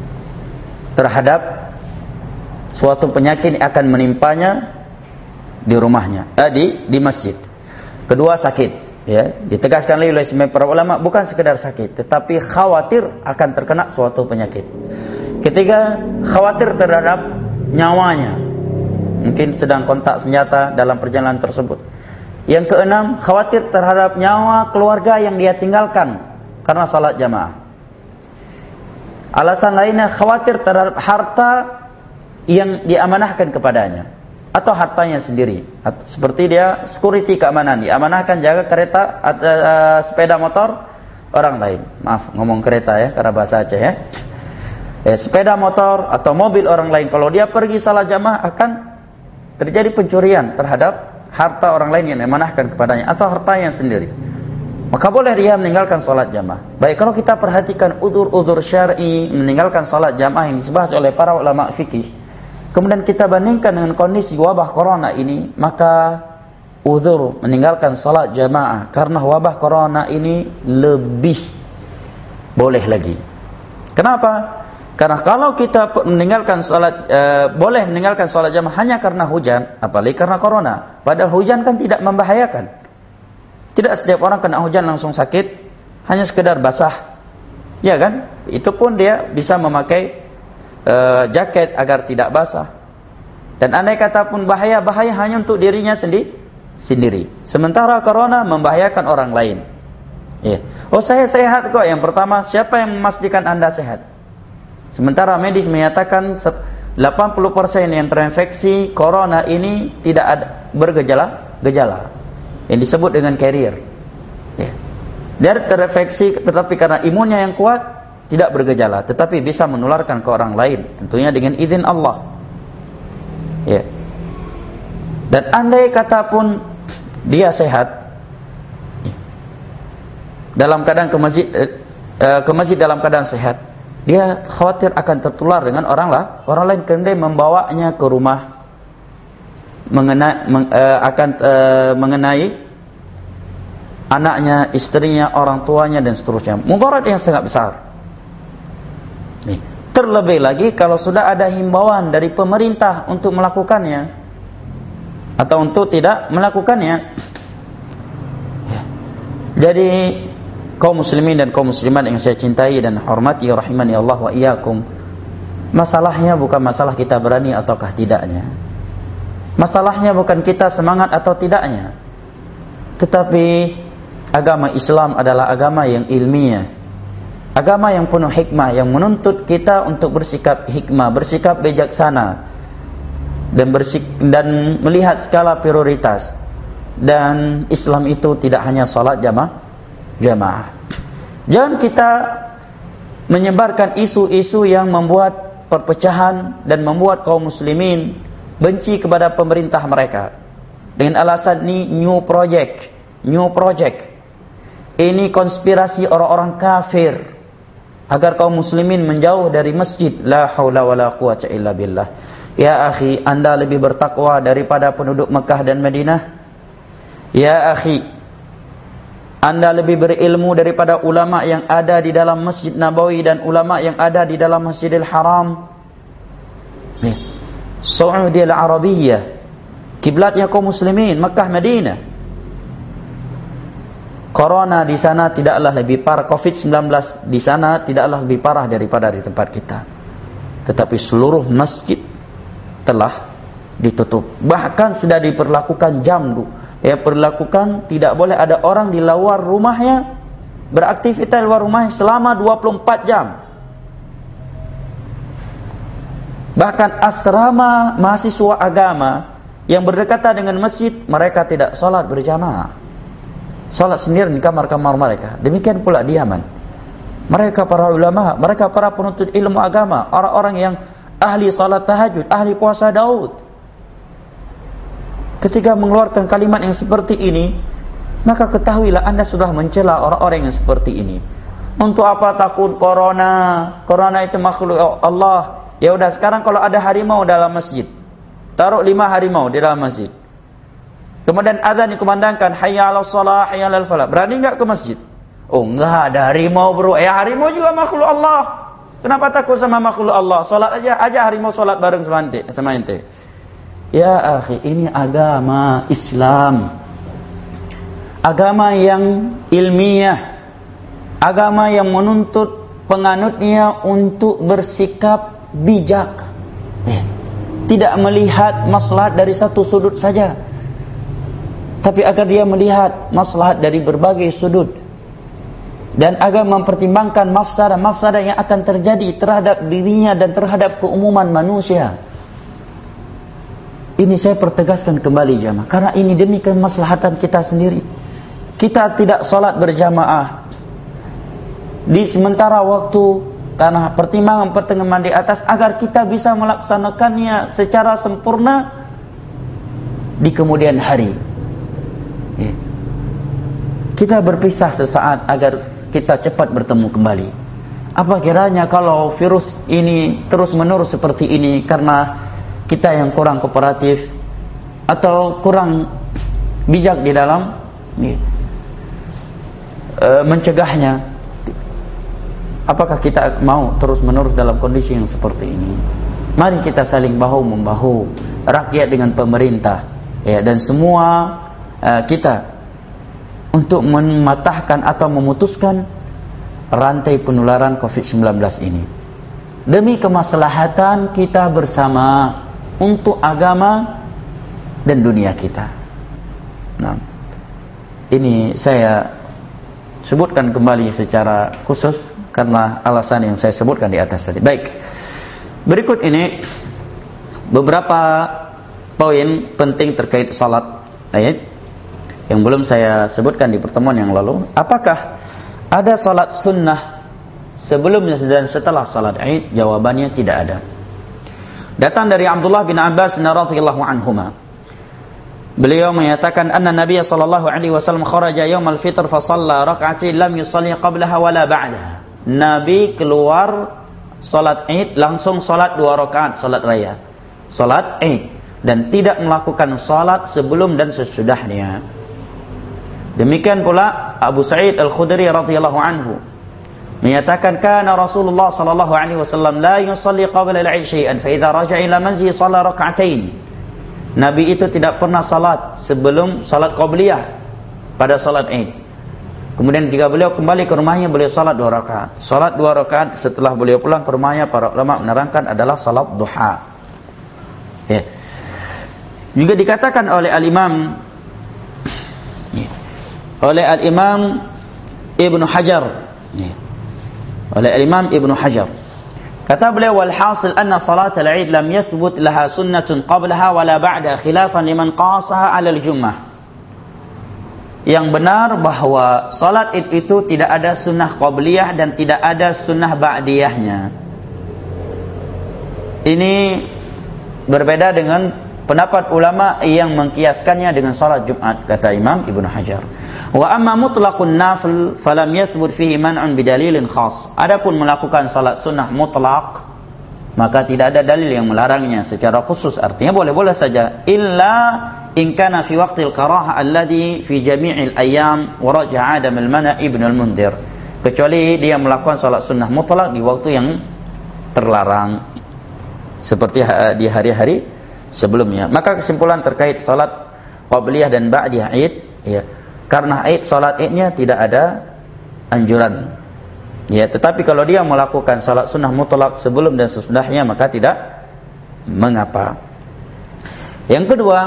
terhadap suatu penyakit yang akan menimpanya di rumahnya, eh, di di masjid. Kedua sakit. Ya, ditegaskan oleh para ulama bukan sekedar sakit, tetapi khawatir akan terkena suatu penyakit. Ketiga, khawatir terhadap nyawanya, mungkin sedang kontak senjata dalam perjalanan tersebut. Yang keenam, khawatir terhadap nyawa keluarga yang dia tinggalkan karena salat jamaah. Alasan lainnya khawatir terhadap harta yang diamanahkan kepadanya atau hartanya sendiri, seperti dia security keamanan, diamanahkan jaga kereta atau uh, sepeda motor orang lain. Maaf ngomong kereta ya karena bahasa Aceh ya. Eh, sepeda motor atau mobil orang lain, kalau dia pergi salat jamaah akan terjadi pencurian terhadap harta orang lain yang diamanahkan kepadanya atau hartanya sendiri. Maka boleh dia meninggalkan salat jamaah. Baik, kalau kita perhatikan udzur-udzur syar'i meninggalkan salat jamaah yang dibahas oleh para ulama fikih, kemudian kita bandingkan dengan kondisi wabah corona ini, maka uzur meninggalkan salat jamaah karena wabah corona ini lebih boleh lagi. Kenapa? Karena kalau kita meninggalkan salat e, boleh meninggalkan salat jamaah hanya karena hujan, apalagi karena corona. Padahal hujan kan tidak membahayakan. Tidak setiap orang kena hujan langsung sakit, hanya sekedar basah. Ya kan? Itu pun dia bisa memakai Uh, jaket agar tidak basah. Dan andai kata pun bahaya, bahaya hanya untuk dirinya sendiri, sendiri. Sementara corona membahayakan orang lain. Ya. Oh, saya sehat kok. Yang pertama, siapa yang memastikan Anda sehat? Sementara medis menyatakan delapan puluh persen yang terinfeksi corona ini tidak ada bergejala, gejala yang disebut dengan carrier. Ya. Dia terinfeksi tetapi karena imunnya yang kuat tidak bergejala, tetapi bisa menularkan ke orang lain, tentunya dengan izin Allah. Ya. Dan andai kata pun dia sehat, dalam keadaan ke masjid, eh, ke masjid dalam keadaan sehat, dia khawatir akan tertular dengan orang lah, orang lain, kerana dia membawanya ke rumah, mengenai, meng, eh, akan eh, mengenai anaknya, istrinya, orang tuanya dan seterusnya. Mudarat yang sangat besar. Nih. Terlebih lagi kalau sudah ada himbauan dari pemerintah untuk melakukannya atau untuk tidak melakukannya. Ya. Jadi kaum muslimin dan kaum muslimat yang saya cintai dan hormati, rahimani Allah wa iyyakum, masalahnya bukan masalah kita berani ataukah tidaknya. Masalahnya bukan kita semangat atau tidaknya, tetapi agama Islam adalah agama yang ilmiah, agama yang penuh hikmah, yang menuntut kita untuk bersikap hikmah, bersikap bijaksana, dan bersik dan melihat skala prioritas. Dan Islam itu tidak hanya salat jamaah jamaah. Jangan kita menyebarkan isu-isu yang membuat perpecahan dan membuat kaum muslimin benci kepada pemerintah mereka dengan alasan ini new project, new project. Ini konspirasi orang-orang kafir agar kaum muslimin menjauh dari masjid. La haula wala quwata illa billah. Ya akhi, Anda lebih bertakwa daripada penduduk Mekah dan Madinah. Ya akhi, Anda lebih berilmu daripada ulama yang ada di dalam Masjid Nabawi dan ulama yang ada di dalam Masjidil Haram. Saudi al-Arabiyyah, kiblatnya kaum muslimin, Mekah, Madinah. Corona di sana tidaklah lebih parah, covid sembilan belas di sana tidaklah lebih parah daripada di tempat kita. Tetapi seluruh masjid telah ditutup. Bahkan sudah diperlakukan jam, ya, perlakukan tidak boleh ada orang di luar rumahnya, beraktivitas di luar rumahnya selama dua puluh empat jam. Bahkan asrama mahasiswa agama yang berdekatan dengan masjid, mereka tidak sholat berjamaah, sholat sendiri di kamar-kamar mereka. Demikian pula di Yaman. Mereka para ulama, mereka para penuntut ilmu agama, orang-orang yang ahli sholat tahajud, ahli puasa Daud, ketika mengeluarkan kalimat yang seperti ini, maka ketahuilah Anda sudah mencela orang-orang yang seperti ini. Untuk apa takut corona? Corona itu makhluk Allah. Ya udah, sekarang kalau ada harimau dalam masjid, taruh lima harimau di dalam masjid. Kemudian azan dikumandangkan, hayya 'alas shalah, hayya 'alal falah. Berani enggak ke masjid? Oh, enggak ada harimau, bro. Ya, harimau juga makhluk Allah. Kenapa takut sama makhluk Allah? Salat aja, aja harimau salat bareng sama ente, sama ente. Ya akhi, ini agama Islam, agama yang ilmiah, agama yang menuntut penganutnya untuk bersikap bijak, eh, tidak melihat maslahat dari satu sudut saja, tapi agar dia melihat maslahat dari berbagai sudut, dan agar mempertimbangkan mafsadah-mafsadah yang akan terjadi terhadap dirinya dan terhadap keumuman manusia. Ini saya pertegaskan kembali jamaah, karena ini demi kemaslahatan kita sendiri. Kita tidak salat berjamaah di sementara waktu karena pertimbangan-pertimbangan di atas, agar kita bisa melaksanakannya secara sempurna di kemudian hari. Ya. Kita berpisah sesaat agar kita cepat bertemu kembali. Apa kiranya kalau virus ini terus menerus seperti ini karena kita yang kurang kooperatif atau kurang bijak di dalam ya, e, mencegahnya? Apakah kita mau terus menerus dalam kondisi yang seperti ini? Mari kita saling bahu membahu, rakyat dengan pemerintah, ya, dan semua uh, kita untuk mematahkan atau memutuskan rantai penularan covid sembilan belas ini demi kemaslahatan kita bersama untuk agama dan dunia kita. Nah, ini saya sebutkan kembali secara khusus karena alasan yang saya sebutkan di atas tadi. Baik. Berikut ini beberapa poin penting terkait salat Id yang belum saya sebutkan di pertemuan yang lalu. Apakah ada salat sunnah sebelumnya dan setelah salat Id? Jawabannya tidak ada. Datang dari Abdullah bin Abbas radhiyallahu anhuma. Beliau menyatakan anna Nabiy sallallahu alaihi wasallam kharaja yaumal fitr fa shalla rak'atain lam yusalli qablaha wala ba'daha. Nabi keluar salat Id langsung salat dua rakaat salat raya. Salat Id dan tidak melakukan salat sebelum dan sesudahnya. Demikian pula Abu Sa'id Al-Khudri radhiyallahu anhu menyatakan kana Rasulullah sallallahu alaihi wasallam la yusalli qabla al-'isha shay'an fa idza raja'a ila manzili shalla rak'atain. Nabi itu tidak pernah salat sebelum salat qabliyah pada salat Id. Kemudian jika beliau kembali ke rumahnya, beliau salat dua rakaat. Salat dua rakaat setelah beliau pulang ke rumahnya, para ulama menerangkan adalah salat duha. Ya. Juga dikatakan oleh al-Imam ya, oleh al-Imam Ibnu Hajar ya, oleh al-Imam Ibnu Hajar, kata beliau, wal hasil anna salat al-Id lam yathbut laha sunnatun qablaha wala ba'da khilafan liman qasaha 'ala al-jummah. Yang benar bahwa salat Id itu tidak ada sunnah qabliyah dan tidak ada sunnah ba'diyahnya. Ini berbeda dengan pendapat ulama yang mengkiaskannya dengan salat Jumat, kata Imam Ibnu Hajar. Wa amma mutlaqun nafil falam yathbut fihi man'un bidalilin khas. Adapun melakukan salat sunnah mutlak, maka tidak ada dalil yang melarangnya secara khusus. Artinya boleh-boleh saja, illa in kana fi waqtil karaha alladhi fi jami'il ayyam wa raja'a Adam al-Mana' Ibn al-Mundhir. Kecuali dia melakukan salat sunnah mutlak di waktu yang terlarang seperti di hari-hari sebelumnya. Maka kesimpulan terkait salat qabliyah dan ba'diyah Id ya, karena Id, salat Idnya tidak ada anjuran. Ya, tetapi kalau dia melakukan salat sunnah mutlak sebelum dan sesudahnya, maka tidak mengapa. Yang kedua,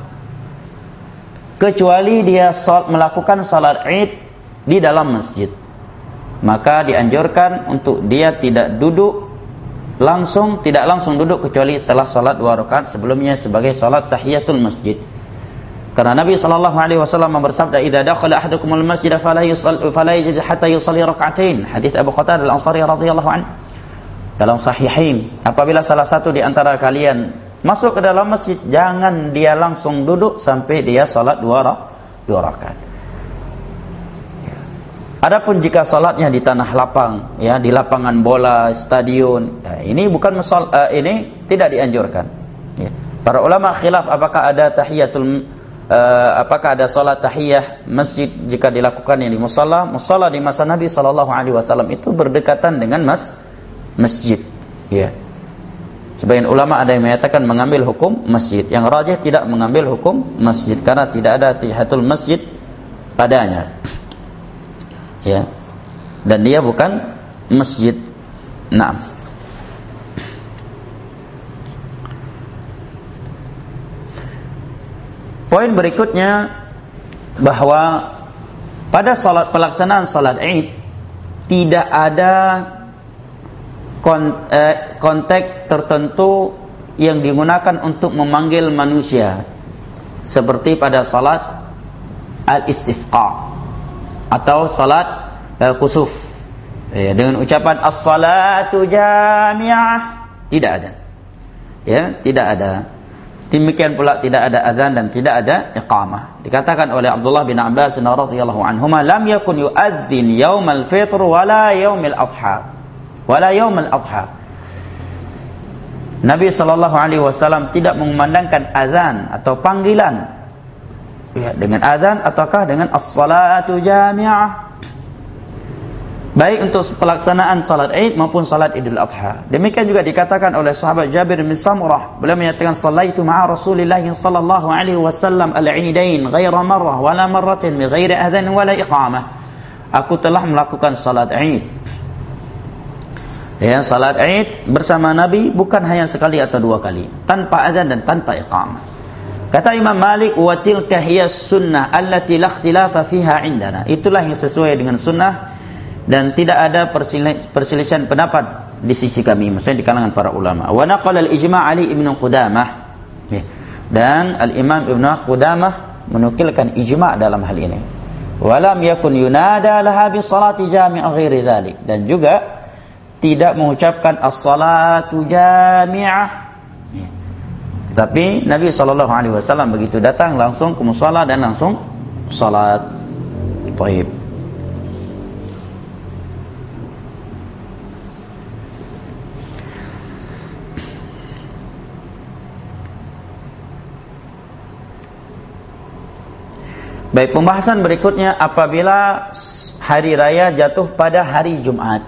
kecuali dia salat, melakukan salat Id di dalam masjid, maka dianjurkan untuk dia tidak duduk langsung, tidak langsung duduk kecuali telah salat dua rakaat sebelumnya sebagai salat tahiyatul masjid. Karena Nabi sallallahu alaihi wasallam bersabda, "Idza dakhala ahadukumul masjid fala yusalli fala yajlis hatta yusalli rak'atain." Hadis Abu Qatadah Al-Ansari radhiyallahu anhu dalam sahihain. Apabila salah satu di antara kalian masuk ke dalam masjid, jangan dia langsung duduk sampai dia salat dua dua rakaat. Adapun jika salatnya di tanah lapang, ya, di lapangan bola, stadion, ya, ini bukan musal, uh, ini tidak dianjurkan. Ya. Para ulama khilaf apakah ada tahiyatul Uh, apakah ada salat tahiyah masjid jika dilakukan yang di musalla. Musalla di masa Nabi sallallahu alaihi wasallam itu berdekatan dengan mas masjid. Ya. Sebagian ulama ada yang menyatakan mengambil hukum masjid. Yang rajih tidak mengambil hukum masjid karena tidak ada tahiyatul masjid padanya. Ya. Dan dia bukan masjid. Naam. Poin berikutnya bahwa pada salat, pelaksanaan salat Id tidak ada konteks tertentu yang digunakan untuk memanggil manusia seperti pada salat al-istisqa atau salat uh, kusuf ya, dengan ucapan as-salatu jami'ah, tidak ada. Ya, tidak ada. Demikian pula tidak ada azan dan tidak ada iqamah. Dikatakan oleh Abdullah bin Abbas radhiyallahu anhuma, lam yakun yu'adzin yaumal fitr wala yaumil adha wala yaumil adha. Nabi sallallahu alaihi wasallam tidak mengumandangkan azan atau panggilan ya, dengan azan ataukah dengan as-salatu jami'ah, baik untuk pelaksanaan salat Id maupun salat Idul Adha. Demikian juga dikatakan oleh sahabat Jabir bin Samurah, beliau menyatakan sallaitu ma'a Rasulillah sallallahu alaihi wasallam al-Idain ghaira marrah wala marratin bi ghairi adhan wala iqamah. Aku telah melakukan salat Id. Ya, salat Id bersama Nabi bukan hanya sekali atau dua kali, tanpa azan dan tanpa iqamah. Kata Imam Malik, wa tilka hiya sunnah allati la ikhtilafa fiha indana. Itulah yang sesuai dengan sunnah dan tidak ada perselisihan pendapat di sisi kami, maksudnya di kalangan para ulama. Wa naqala al-ijma' Ali ibn Qudamah. Dan al-Imam Ibn Qudamah menukilkan ijma' dalam hal ini. Wa lam yakun yunada laha bi salati jami' ghairi dzalik. Dan juga tidak mengucapkan as-salatu jami'ah. Tapi Nabi sallallahu alaihi wasallam begitu datang langsung ke musalla dan langsung salat. Baik. Baik, pembahasan berikutnya apabila hari raya jatuh pada hari Jumat.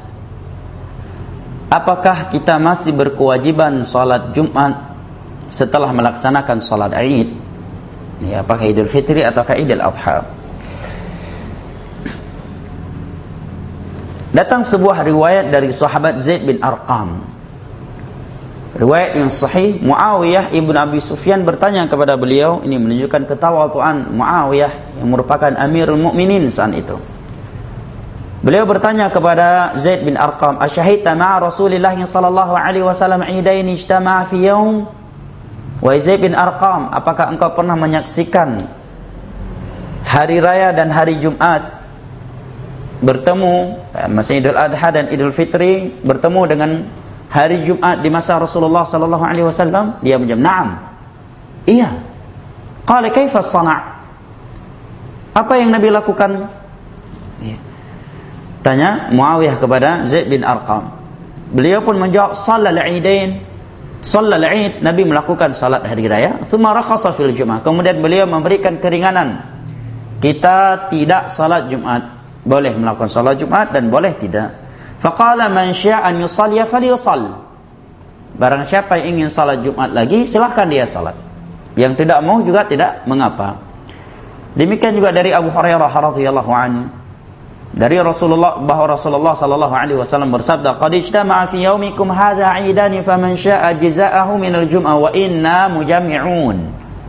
Apakah kita masih berkewajiban salat Jumat setelah melaksanakan salat Id? Ya, apakah Idul Fitri ataukah Idul Adha? Datang sebuah riwayat dari sahabat Zaid bin Arqam. Riwayat yang sahih, Muawiyah ibn Abi Sufyan bertanya kepada beliau, ini menunjukkan ketawaduan Muawiyah yang merupakan Amirul Mukminin saat itu. Beliau bertanya kepada Zaid bin Arqam, "Asyahidta ma'a Rasulillah sallallahu alaihi wasallam idain ijtama'a fi yaum?" Wahai Zaid bin Arqam, apakah engkau pernah menyaksikan hari raya dan hari Jumat bertemu, maksudnya Idul Adha dan Idul Fitri bertemu dengan hari Jumat di masa Rasulullah sallallahu alaihi wasallam? Dia menjawab, "Na'am." Iya. Qala kaifa sana'? Apa yang Nabi lakukan? Iya. Tanya Muawiyah kepada Zaid bin Arqam. Beliau pun menjawab, "Shallal 'idain." Shallal 'id, Nabi melakukan salat hari raya, tsumma rakhasa fil Jumat. Kemudian beliau memberikan keringanan. Kita tidak salat Jumat. Boleh melakukan salat Jumat dan boleh tidak. Faqala man syaa'a an yusalli falyusall. Barang siapa yang ingin salat Jumat lagi, silahkan dia salat. Yang tidak mau juga tidak mengapa. Demikian juga dari Abu Hurairah radhiyallahu anhu, dari Rasulullah, bahwa Rasulullah sallallahu alaihi wasallam bersabda, "Qad ijtama'a fi yaumikum hadza 'idani faman syaa'a jaza'ahu minal jum'ah wa inna mujammi'un."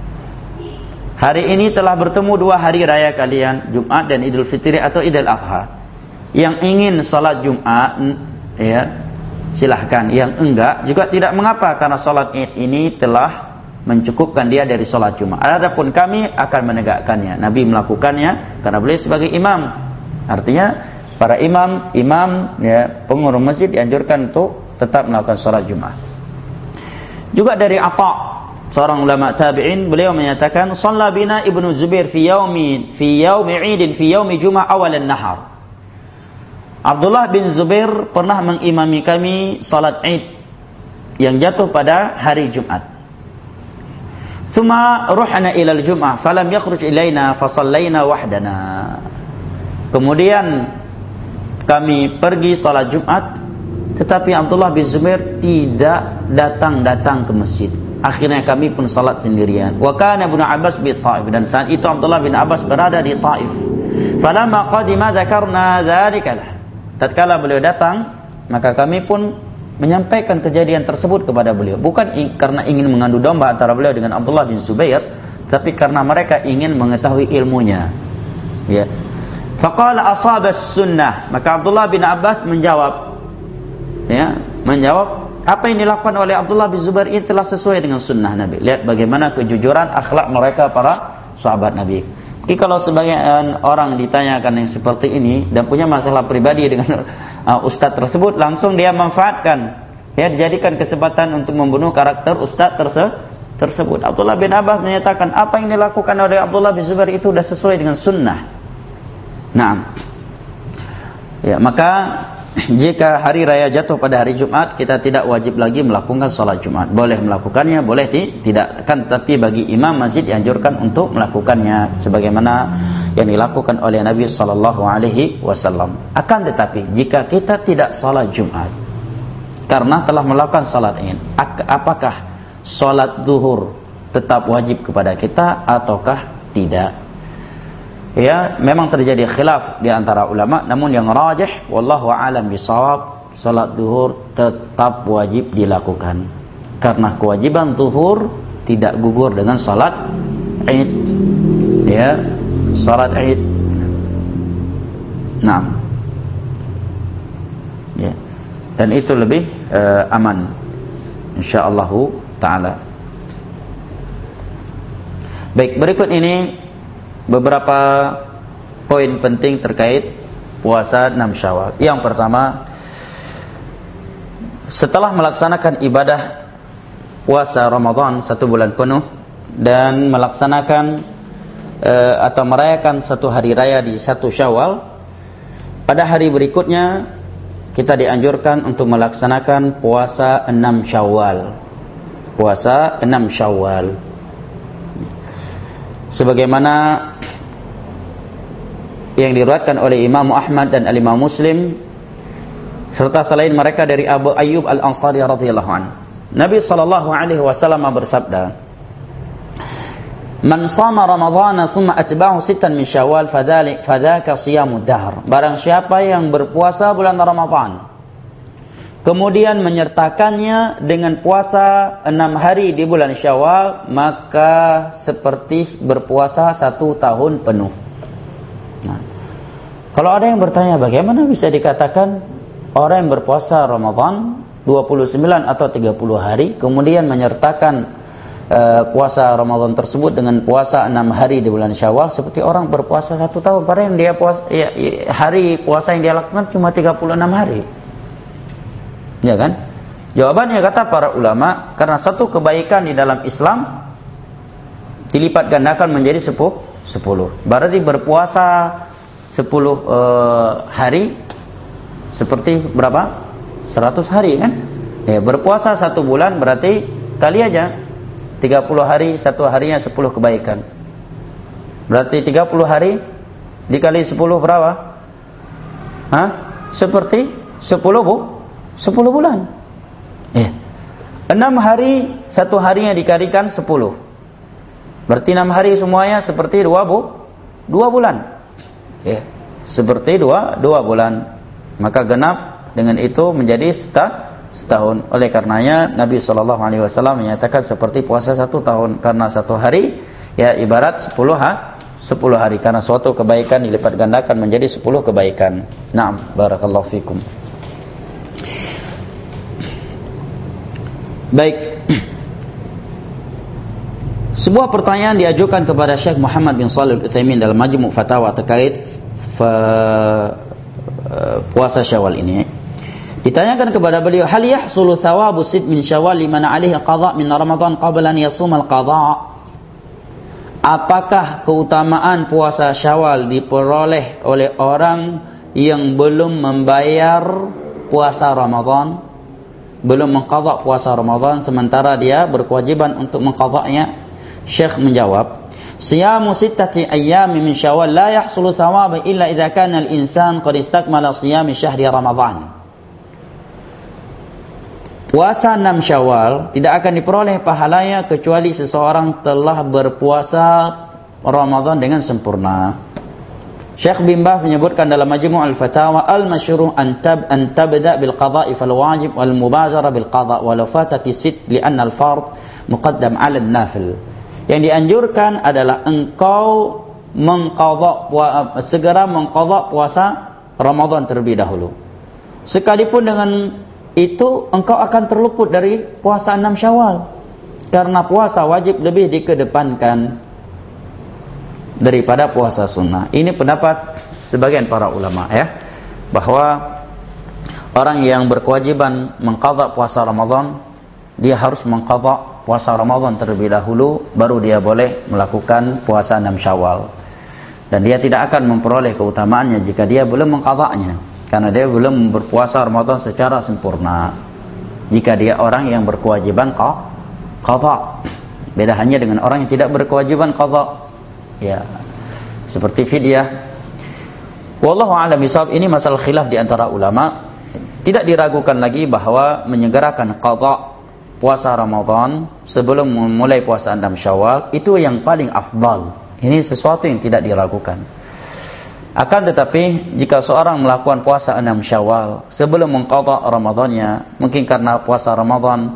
Hari ini telah bertemu dua hari raya kalian, Jumat dan Idul Fitri atau Idul Adha. Yang ingin salat Jumat, ya, silahkan. Yang enggak juga tidak mengapa, karena salat Id ini telah mencukupkan dia dari salat Jumat. Adapun kami akan menegakkannya. Nabi melakukannya karena beliau sebagai imam. Artinya para imam, imam ya, pengurus masjid dianjurkan untuk tetap melakukan salat Jumat. Juga dari Atha, seorang ulama tabi'in, beliau menyatakan, "Shalla bina Ibnu Zubair fi yaumi fi yaumi 'idin fi yaumi Jum'ah awal an-nahar." Abdullah bin Zubair pernah mengimami kami salat Id yang jatuh pada hari Jumat. Tsumma ruhna ila al-Jum'ah falam yakhruj ilaina fa shallaina wahdana. Kemudian kami pergi salat Jumat, tetapi Abdullah bin Zubair tidak datang-datang ke masjid. Akhirnya kami pun salat sendirian. Wa kana Ibnu Abbas bi Taif, dan saat itu Abdullah bin Abbas berada di Taif. Falamma qadima dzakarna dzalika. Tatkala beliau datang, maka kami pun menyampaikan kejadian tersebut kepada beliau. Bukan in, karena ingin mengadu domba antara beliau dengan Abdullah bin Zubair, tapi karena mereka ingin mengetahui ilmunya. Ya. Faqala asaba sunnah, maka Abdullah bin Abbas menjawab, ya, menjawab apa yang dilakukan oleh Abdullah bin Zubair ini telah sesuai dengan sunnah Nabi. Lihat bagaimana kejujuran akhlak mereka para sahabat Nabi. Jadi kalau sebagian orang ditanyakan yang seperti ini dan punya masalah pribadi dengan uh, ustaz tersebut, langsung dia manfaatkan, ya, dijadikan kesempatan untuk membunuh karakter ustaz terse tersebut. Abdullah bin Abbas menyatakan apa yang dilakukan oleh Abdullah bin Zubair itu sudah sesuai dengan sunnah. Nah, ya, maka jika hari raya jatuh pada hari Jumat, kita tidak wajib lagi melakukan salat Jumat. Boleh melakukannya, boleh tidak, kan, tapi bagi imam masjid dianjurkan untuk melakukannya sebagaimana yang dilakukan oleh Nabi sallallahu alaihi wasallam. Akan tetapi jika kita tidak salat Jumat karena telah melakukan salat Id, apakah salat zuhur tetap wajib kepada kita ataukah tidak? Ya, memang terjadi khilaf di antara ulama, namun yang rajih wallahu a'lam bishawab, salat zuhur tetap wajib dilakukan. Karena kewajiban zuhur tidak gugur dengan salat Id. Ya, salat Id. Nah. Ya. Dan itu lebih uh, aman insyaallah taala. Baik, berikut ini beberapa poin penting terkait puasa enam Syawal. Yang pertama, setelah melaksanakan ibadah puasa Ramadan satu bulan penuh dan melaksanakan e, atau merayakan satu hari raya di satu Syawal, pada hari berikutnya kita dianjurkan untuk melaksanakan puasa enam Syawal. Puasa enam Syawal. Sebagaimana yang diriwayatkan oleh Imam Ahmad dan Imam Muslim serta selain mereka dari Abu Ayyub Al-Ansari radhiyallahu anhu. Nabi sallallahu alaihi wasallam bersabda, "Man shama Ramadhana thumma atba'ahu sittan min Syawal fadzalik fadzaka shiyamud dahr." Barang siapa yang berpuasa bulan Ramadan kemudian menyertakannya dengan puasa enam hari di bulan Syawal, maka seperti berpuasa satu tahun penuh. Nah, kalau ada yang bertanya bagaimana bisa dikatakan orang yang berpuasa Ramadan dua puluh sembilan atau tiga puluh hari kemudian menyertakan uh, puasa Ramadan tersebut dengan puasa enam hari di bulan Syawal seperti orang berpuasa satu tahun, padahal dia puasa ya, hari puasa yang dia lakukan cuma tiga puluh enam hari. Ya kan? Jawabannya kata para ulama, karena satu kebaikan di dalam Islam dilipat gandakan menjadi sepuluh. Berarti berpuasa sepuluh uh, hari seperti berapa? seratus hari kan? Ya, berpuasa satu bulan berarti kali aja tiga puluh hari, satu harinya sepuluh kebaikan. Berarti tiga puluh hari dikali sepuluh berapa? Hah? Seperti sepuluh bu? sepuluh bulan. Ya. enam hari, satu harinya dikalikan sepuluh. Berarti enam hari semuanya seperti dua bu? dua bulan. Ya. Seperti dua, dua bulan. Maka genap dengan itu menjadi setahun. Oleh karenanya Nabi shallallahu alaihi wasallam menyatakan seperti puasa satu tahun, karena satu hari ya ibarat sepuluh ha, sepuluh hari, karena suatu kebaikan dilipat gandakan menjadi sepuluh kebaikan. Naam, barakallahu fikum. Baik. Sebuah pertanyaan diajukan kepada Syekh Muhammad bin Shalih Al-Utsaimin dalam Majmu' Fatawa terkait fa puasa Syawal ini. Ditanyakan kepada beliau, hal yahsulu thawabu sit min Syawal liman alaihi qadha min Ramadan qabla an yasum al-qadha? Apakah keutamaan puasa Syawal diperoleh oleh orang yang belum membayar puasa Ramadan, belum mengqadha puasa Ramadan sementara dia berkewajiban untuk mengqadhanya? Syekh menjawab, siyamu sittati ayyami min Syawal la yahsulu thawaba illa idza kana al-insan qad istakmala siyami syahri Ramadan. Puasa enam Syawal tidak akan diperoleh pahalanya kecuali seseorang telah berpuasa Ramadan dengan sempurna. Syekh bin Baz menyebutkan dalam Majmu' al-Fatawa, al-masyru' an tab an tabda bil qada'i fal wajib wal mubadara bil qada' wa law fatati sit li'anna al-fard muqaddam 'ala an-nafil. Yang dianjurkan adalah engkau mengqadha, segera mengqadha puasa Ramadan terlebih dahulu. Sekalipun dengan itu engkau akan terluput dari puasa enam Syawal, karena puasa wajib lebih dikedepankan daripada puasa sunnah. Ini pendapat sebagian para ulama ya, bahwa orang yang berkewajiban mengqadha puasa Ramadan, dia harus mengqadha puasa Ramadan terlebih dahulu, baru dia boleh melakukan puasa enam Syawal. Dan dia tidak akan memperoleh keutamaannya jika dia belum mengqadhanya, karena dia belum berpuasa Ramadan secara sempurna. Jika dia orang yang berkewajiban qadha, beda hanya dengan orang yang tidak berkewajiban qadha. Ya, seperti fidyah. Wallahu a'lam bishawab. Ini masalah khilaf di antara ulama. Tidak diragukan lagi bahwa menyegerakan qadha puasa Ramadan sebelum memulai puasa enam Syawal itu yang paling afdal. Ini sesuatu yang tidak diragukan. Akan tetapi jika seorang melakukan puasa enam Syawal sebelum mengqadha Ramadannya, mungkin karena puasa Ramadan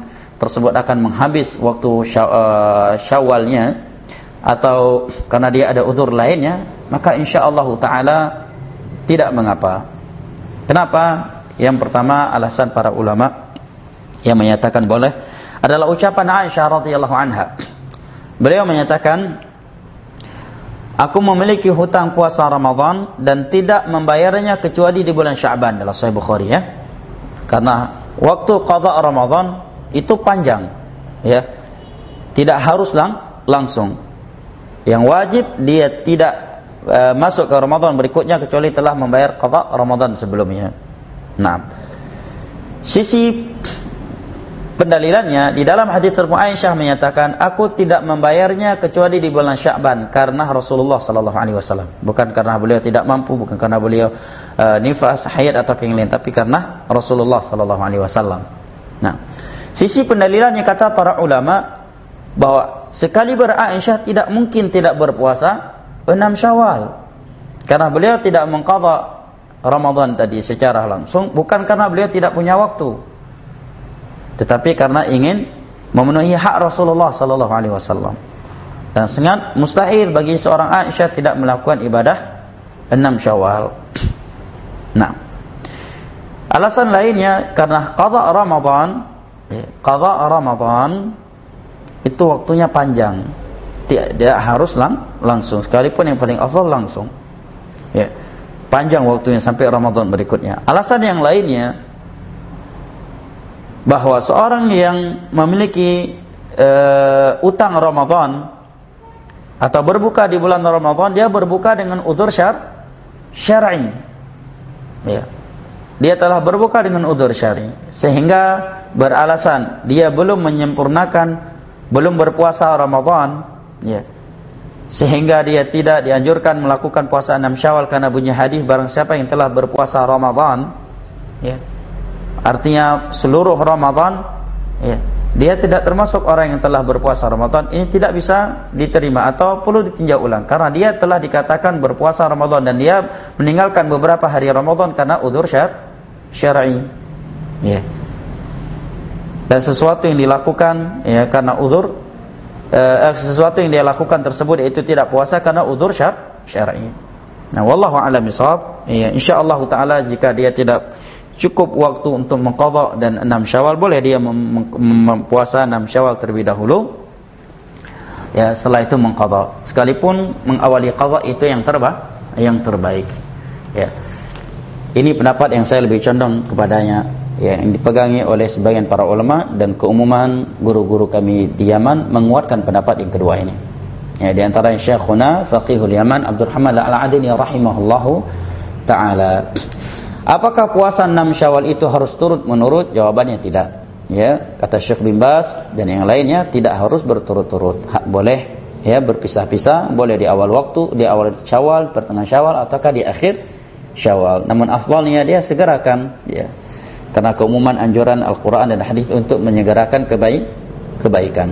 tersebut akan menghabis waktu Syawalnya, atau karena dia ada uzur lainnya, maka insyaallah taala tidak mengapa. Kenapa? Yang pertama, alasan para ulama yang menyatakan boleh adalah ucapan Aisyah radhiyallahu anha. Beliau menyatakan, aku memiliki hutang puasa Ramadan dan tidak membayarnya kecuali di bulan Sya'ban, dalam Sahih Bukhari ya. Karena waktu qada Ramadan itu panjang ya. Tidak harus lang langsung. Yang wajib dia tidak uh, masuk ke Ramadan berikutnya kecuali telah membayar qada Ramadan sebelumnya. Nah, sisi pendalilannya di dalam hadis termu Aisyah menyatakan, aku tidak membayarnya kecuali di bulan Sya'ban karena Rasulullah sallallahu alaihi wasallam. Bukan karena beliau tidak mampu, bukan karena beliau uh, nifas, haid atau yang lain, tapi karena Rasulullah sallallahu alaihi wasallam. Nah, sisi pendalilannya kata para ulama bahwa sekali Aisyah tidak mungkin tidak berpuasa enam Syawal. Karena beliau tidak mengqadha Ramadan tadi secara langsung, bukan karena beliau tidak punya waktu, tetapi karena ingin memenuhi hak Rasulullah sallallahu alaihi wasallam. Dan sangat mustahil bagi seorang Aisyah tidak melakukan ibadah enam Syawal. Nah, alasan lainnya karena qadha Ramadan, qadha Ramadan itu waktunya panjang. Tidak, tidak harus lang, langsung, sekalipun yang paling afdal langsung. Ya. Panjang waktunya sampai Ramadan berikutnya. Alasan yang lainnya bahwa seorang yang memiliki uh, utang Ramadan atau berbuka di bulan Ramadan, dia berbuka dengan uzur syar syar'i. Ya. Dia telah berbuka dengan uzur syar'i sehingga beralasan dia belum menyempurnakan, belum berpuasa Ramadan, ya. Sehingga dia tidak dianjurkan melakukan puasa enam Syawal karena bunyi hadis barang siapa yang telah berpuasa Ramadan, ya. Artinya seluruh Ramadan, ya, dia tidak termasuk orang yang telah berpuasa Ramadan. Ini tidak bisa diterima atau perlu ditinjau ulang karena dia telah dikatakan berpuasa Ramadan dan dia meninggalkan beberapa hari Ramadan karena udzur syar syar'i, ya. Dan sesuatu yang dilakukan ya karena uzur, eh, sesuatu yang dia lakukan tersebut itu tidak puasa karena uzur syar syar'i. Nah, wallahu a'lam bishawab. Ya, insyaallah taala jika dia tidak cukup waktu untuk mengqadha dan enam Syawal, boleh dia mempuasa enam Syawal terlebih dahulu. Ya, setelah itu mengqadha. Sekalipun mengawali qadha itu yang terbaik, yang terbaik. Ya. Ini pendapat yang saya lebih condong kepadanya, ya, yang dipegangi oleh sebagian para ulama dan keumuman guru-guru kami di Yaman menguatkan pendapat yang kedua ini. Ya, di antara Syekhuna Faqihul Yaman Abdurrahman Al-Adini rahimahullahu taala. Apakah puasa enam Syawal itu harus turut menurut? Jawabannya tidak. Ya, kata Syekh bin Baz dan yang lainnya tidak harus berturut-turut. Hak boleh ya berpisah-pisah, boleh di awal waktu, di awal Syawal, pertengahan Syawal ataukah di akhir Syawal. Namun afdalnya dia segerakan, ya. Karena keumuman anjuran Al-Quran dan hadis untuk menyegerakan kebaik, kebaikan.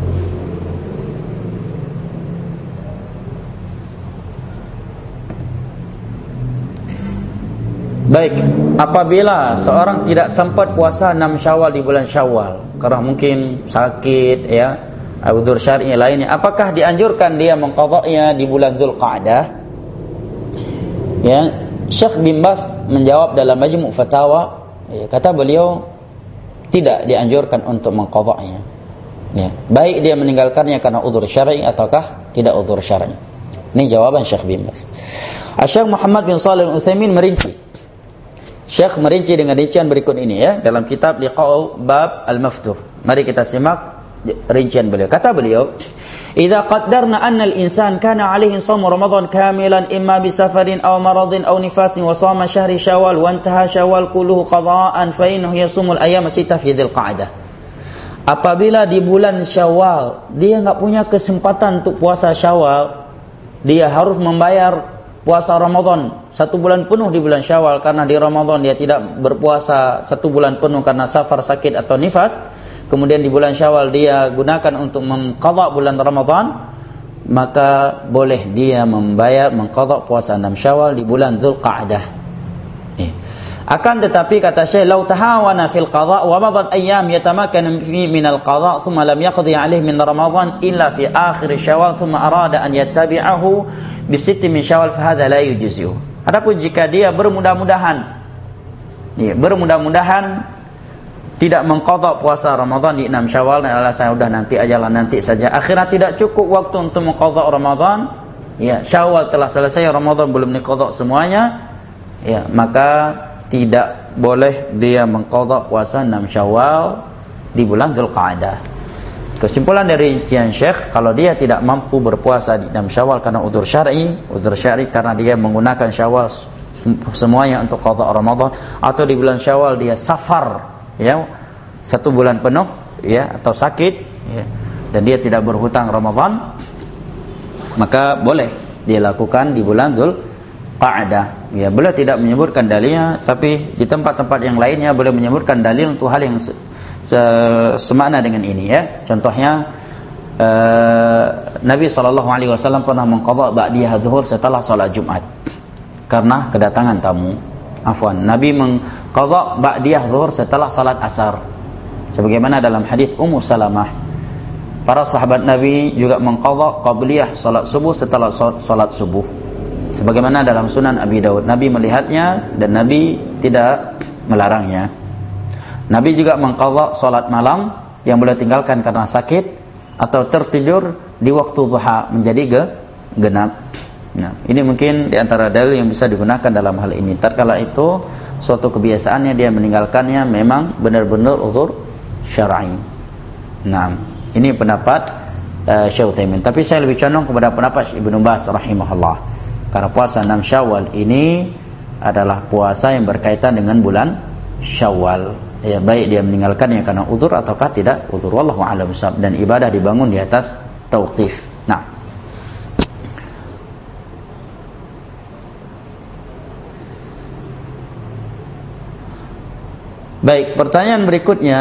Baik, apabila seorang tidak sempat puasa enam Syawal di bulan Syawal karena mungkin sakit, ya, uzur syar'i lainnya, apakah dianjurkan dia mengqadha'nya di bulan Zulqa'dah? Ya, Syekh bin Baz menjawab dalam Majmu' Fatawa, ya, kata beliau tidak dianjurkan untuk mengqadha'nya. Ya, baik dia meninggalkannya karena uzur syar'i ataukah tidak uzur syar'i. Ini jawaban Syekh bin Baz. Syekh Muhammad bin Shalih Al-Utsaimin merinci. Syekh merinci dengan rincian berikut ini, ya, dalam kitab Liqa'u Bab Al-Maftuh. Mari kita simak rincian beliau. Kata beliau, "Idza qaddarna anna al-insan kana 'alaihi shawmu Ramadan kamilan imma bi safarin aw maradin aw nifasin wa shama syahri Syawal wa intaha Syawal kulluhu qada'an fa innahu yasumul ayyama sittah fi Dzulqa'dah." Apabila di bulan Syawal dia enggak punya kesempatan untuk puasa Syawal, dia harus membayar puasa Ramadan satu bulan penuh di bulan Syawal karena di Ramadan dia tidak berpuasa satu bulan penuh karena safar, sakit atau nifas. Kemudian di bulan Syawal dia gunakan untuk mengqadha bulan Ramadan, maka boleh dia membayar mengqadha puasa enam Syawal di bulan Dzulqa'dah. Eh. Akan tetapi kata Syekh, "Lau tahawana fil qadha wa madat ayyam yatamakkanu fi min al-qadha thumma lam yaqdi alayhi min Ramadan illa fi akhir Syawal thumma arada an yattabi'ahu bi sitti min Syawal fa hadha la yujzi'u." Adapun jika dia bermudah-mudahan ya, bermudah-mudahan tidak mengqadha puasa Ramadan di enam Syawal dan alasan sudah nanti ajalah nanti saja, akhirnya tidak cukup waktu untuk mengqadha Ramadan, ya, Syawal telah selesai, Ramadan belum diqadha semuanya, ya, maka tidak boleh dia mengqadha puasa enam Syawal di bulan Dzulqa'dah. Kesimpulan dari rincian Syekh, kalau dia tidak mampu berpuasa di enam Syawal karena udzur syar'i, udzur syar'i karena dia menggunakan Syawal semuanya untuk qadha Ramadan, atau di bulan Syawal dia safar, ya, satu bulan penuh, ya, atau sakit, ya, dan dia tidak berhutang Ramadan, maka boleh dia lakukan di bulan Dzulqa'dah. Ya, beliau tidak menyebutkan dalilnya, tapi di tempat-tempat yang lainnya boleh menyebutkan dalil untuk hal yang se se semakna dengan ini, ya. Contohnya uh, Nabi sallallahu alaihi wasallam pernah mengqadha ba'diyah zuhur setelah salat Jumat karena kedatangan tamu. Afwan, Nabi mengqadha ba'diyah zuhur setelah salat Asar. Sebagaimana dalam hadis Ummu Salamah, para sahabat Nabi juga mengqadha qabliyah salat subuh setelah salat subuh. Sebagaimana dalam Sunan Abi Daud, Nabi melihatnya dan Nabi tidak melarangnya. Nabi juga mengqadha salat malam yang boleh tinggalkan karena sakit atau tertidur di waktu duha menjadi ge, genap. Nah, ini mungkin di antara dalil yang bisa digunakan dalam hal ini. Tatkala itu suatu kebiasaannya dia meninggalkannya memang benar-benar uzur syar'i. Nah, ini pendapat uh, Syekh Utsaimin. Tapi saya lebih condong kepada pendapat Ibnu Baz rahimahullah. Karena puasa enam Syawal ini adalah puasa yang berkaitan dengan bulan Syawal. Ya, baik dia meninggalkannya karena uzur ataukah tidak uzur, wallahu a'lam bishawab, dan ibadah dibangun di atas tauqif. Nah, baik, pertanyaan berikutnya,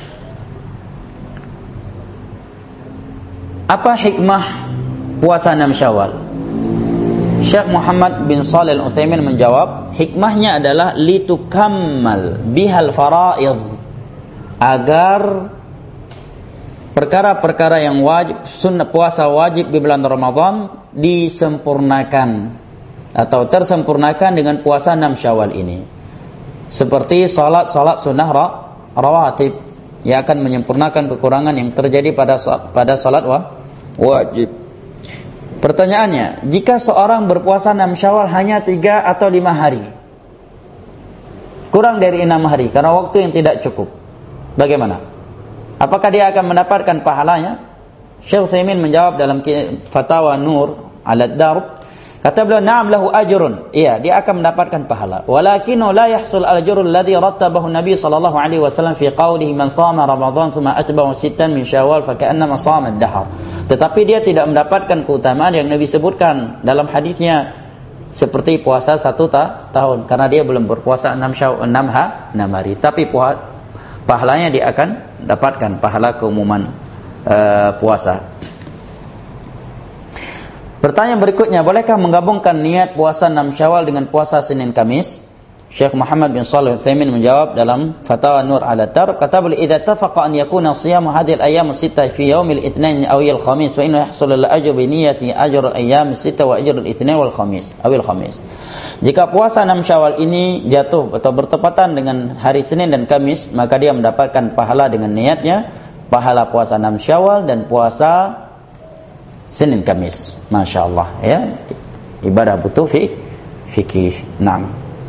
apa hikmah puasa enam Syawal? Syekh Muhammad bin Shalih Al-Utsaimin menjawab, hikmahnya adalah litukammal bihal faraid, agar perkara-perkara yang wajib, sunnah puasa wajib di bulan Ramadan disempurnakan atau tersempurnakan dengan puasa enam Syawal ini. Seperti salat-salat sunnah rawatib yang akan menyempurnakan kekurangan yang terjadi pada pada salat wajib. Pertanyaannya, jika seorang berpuasa enam Syawal hanya tiga atau lima hari, kurang dari enam hari karena waktu yang tidak cukup, bagaimana? Apakah dia akan mendapatkan pahalanya? Syekh Utsaimin menjawab dalam Fatawa Nur ala Darb, kata beliau, na'am lahu ajrun. Iya, dia akan mendapatkan pahala. Walakinu la yahsul al-ajrul ladzi rattabahu Nabi sallallahu alaihi wasallam fi qawlihi man shama Ramadan thumma atba'ahu sittan min Syawal fa ka'annama shama ad-dahr. Tetapi dia tidak mendapatkan keutamaan yang Nabi sebutkan dalam hadisnya seperti puasa satu ta tahun karena dia belum berpuasa enam Syawal, enam ha, enam hari. Tapi pahalanya dia akan dapatkan pahala keumuman uh, puasa. Pertanyaan berikutnya, bolehkah menggabungkan niat puasa enam Syawal dengan puasa Senin Kamis? Syekh Muhammad bin Shalih Al-Utsaimin menjawab dalam Fatawa Nur ala Darb, kata beliau, idza tafaqa an yakuna siyamu hadhihi al-ayyam as-sittah fi yawm al-itsnain aw al-khamis fa innahu yahsul al-ajru bi niyyati ajr al-ayyam as-sittah wa ajr al-itsnain wal khamis aw al-khamis. Jika puasa enam Syawal ini jatuh atau bertepatan dengan hari Senin dan Kamis, maka dia mendapatkan pahala dengan niatnya, pahala puasa enam Syawal dan puasa Senin Kamis. Masya Allah, ya, ibadah butuh fi fikih. Naam.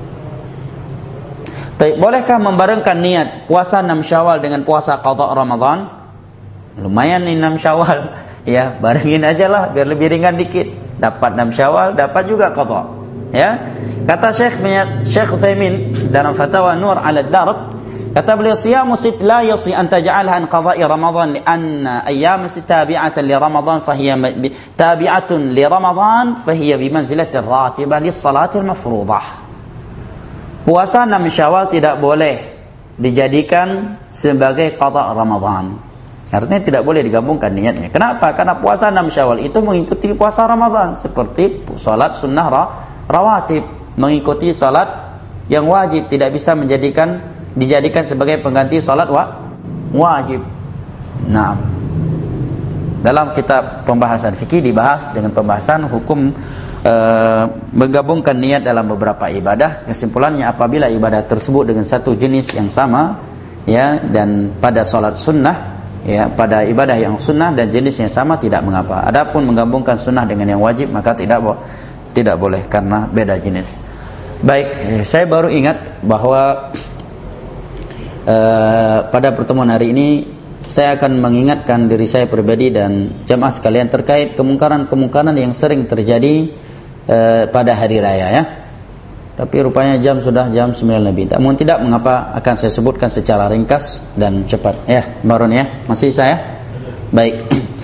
Tapi bolehkah membarengkan niat puasa enam Syawal dengan puasa qadha Ramadan? Lumayan nih enam Syawal, ya, barengin aja lah biar lebih ringan dikit. Dapat enam Syawal, dapat juga qadha. Ya. Kata Syekh Syekh Utsaimin dalam Fatawa Nur ala Darb, kata beliau, siyamu sit la yasi an taj'alha an qada'i Ramadan li'anna ayyam sit tabi'atan li Ramadan fahiya tabi'atun li Ramadan fahiya bi manzilati ar-ratibah lis salati al-mafruḍah. Puasa enam Syawal tidak boleh dijadikan sebagai qada' Ramadan. Artinya tidak boleh digabungkan niatnya. Kenapa? Karena puasa enam Syawal itu mengikuti puasa Ramadan, seperti salat sunnah rawatib, mengikuti salat yang wajib tidak bisa menjadikan dijadikan sebagai pengganti salat wa, wajib. Nah, dalam kitab pembahasan fikih dibahas dengan pembahasan hukum e, menggabungkan niat dalam beberapa ibadah. Kesimpulannya, apabila ibadah tersebut dengan satu jenis yang sama, ya, dan pada salat sunnah, ya, pada ibadah yang sunnah dan jenisnya sama, tidak mengapa. Adapun menggabungkan sunnah dengan yang wajib, maka tidak tidak boleh karena beda jenis. Baik, saya baru ingat bahwa uh, pada pertemuan hari ini saya akan mengingatkan diri saya pribadi dan jamaah sekalian terkait kemungkaran-kemungkaran yang sering terjadi uh, pada hari raya, ya. Tapi rupanya jam sudah jam sembilan lebih. Namun tidak mengapa, akan saya sebutkan secara ringkas dan cepat. Ya, Baron, ya. Masih saya? Baik.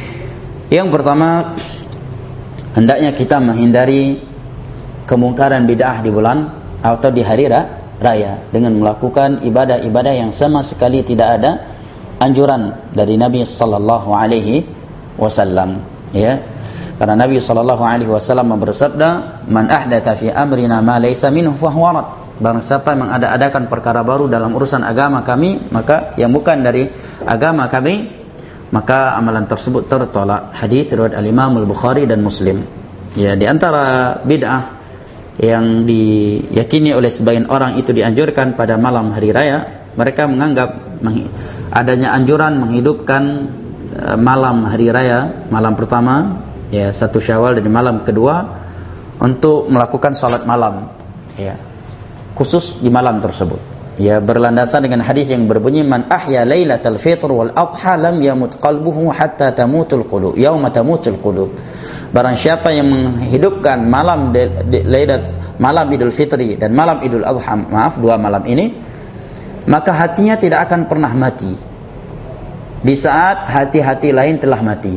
Yang pertama, hendaknya kita menghindari kemungkaran bid'ah di bulan atau di hari raya dengan melakukan ibadah-ibadah yang sama sekali tidak ada anjuran dari Nabi sallallahu alaihi wasallam, ya. Karena Nabi sallallahu alaihi wasallam bersabda, "Man ahdatha fi amrina ma laysa minhu fa huwa rad." Barang siapa mengada-adakan perkara baru dalam urusan agama kami, maka yang bukan dari agama kami, maka amalan tersebut tertolak. Hadis riwayat al-Imam al-Bukhari dan Muslim. Ya, di antara bid'ah yang diyakini oleh sebagian orang itu dianjurkan pada malam hari raya, mereka menganggap adanya anjuran menghidupkan malam hari raya, malam pertama, ya, satu Syawal, dari malam kedua untuk melakukan salat malam, ya, khusus di malam tersebut, ya, berlandasan dengan hadis yang berbunyi, "Man ahya lailatal fitr wal adha lam yamut qalbuhu hatta tamutul qulub yauma tamutul qulub." Barang siapa yang menghidupkan malam de, de, lailat malam Idul Fitri dan malam Idul Adha, maaf, dua malam ini, maka hatinya tidak akan pernah mati di saat hati-hati lain telah mati.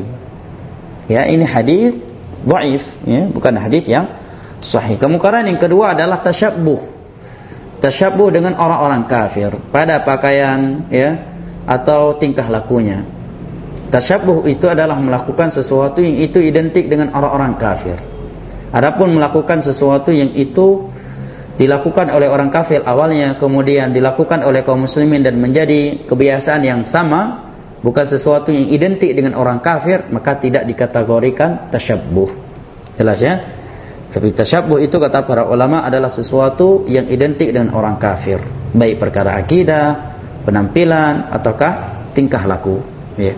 Ya, ini hadis dhaif, ya, bukan hadis yang sahih. Kemungkaran yang kedua adalah tasyabbuh. Tasyabbuh dengan orang-orang kafir pada pakaian, ya, atau tingkah lakunya. Tasyabbuh itu adalah melakukan sesuatu yang itu identik dengan orang-orang kafir. Adapun melakukan sesuatu yang itu dilakukan oleh orang kafir awalnya, kemudian dilakukan oleh kaum muslimin dan menjadi kebiasaan yang sama, bukan sesuatu yang identik dengan orang kafir, maka tidak dikategorikan tasyabbuh. Jelas, ya? Tapi tasyabbuh itu kata para ulama adalah sesuatu yang identik dengan orang kafir, baik perkara akidah, penampilan, ataukah tingkah laku, ya.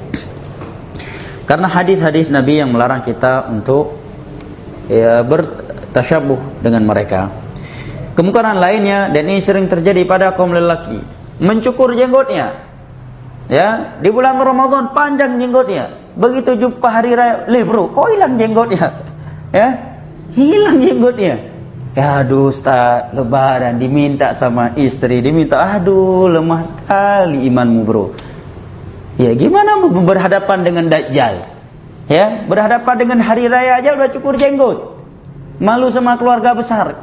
Karena hadis-hadis Nabi yang melarang kita untuk, ya, bertasyabbuh dengan mereka. Kemungkaran lainnya, dan ini sering terjadi pada kaum lelaki, mencukur jenggotnya. Ya, di bulan Ramadan panjang jenggotnya. Begitu jumpa hari raya, "Leh bro, kok hilang jenggotnya?" Ya, hilang jenggotnya. Ya, aduh Ustaz, lebaran diminta sama istri, diminta, aduh lemah sekali imanmu bro. Ya, gimana mau berhadapan dengan Dajjal? Ya, berhadapan dengan hari raya aja udah cukur jenggot. Malu sama keluarga besar.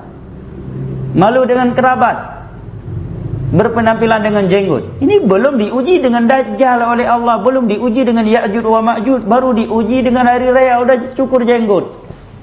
Malu dengan kerabat. Berpenampilan dengan jenggot. Ini belum diuji dengan Dajjal oleh Allah, belum diuji dengan Ya'juj wa Ma'juj, baru diuji dengan hari raya udah cukur jenggot.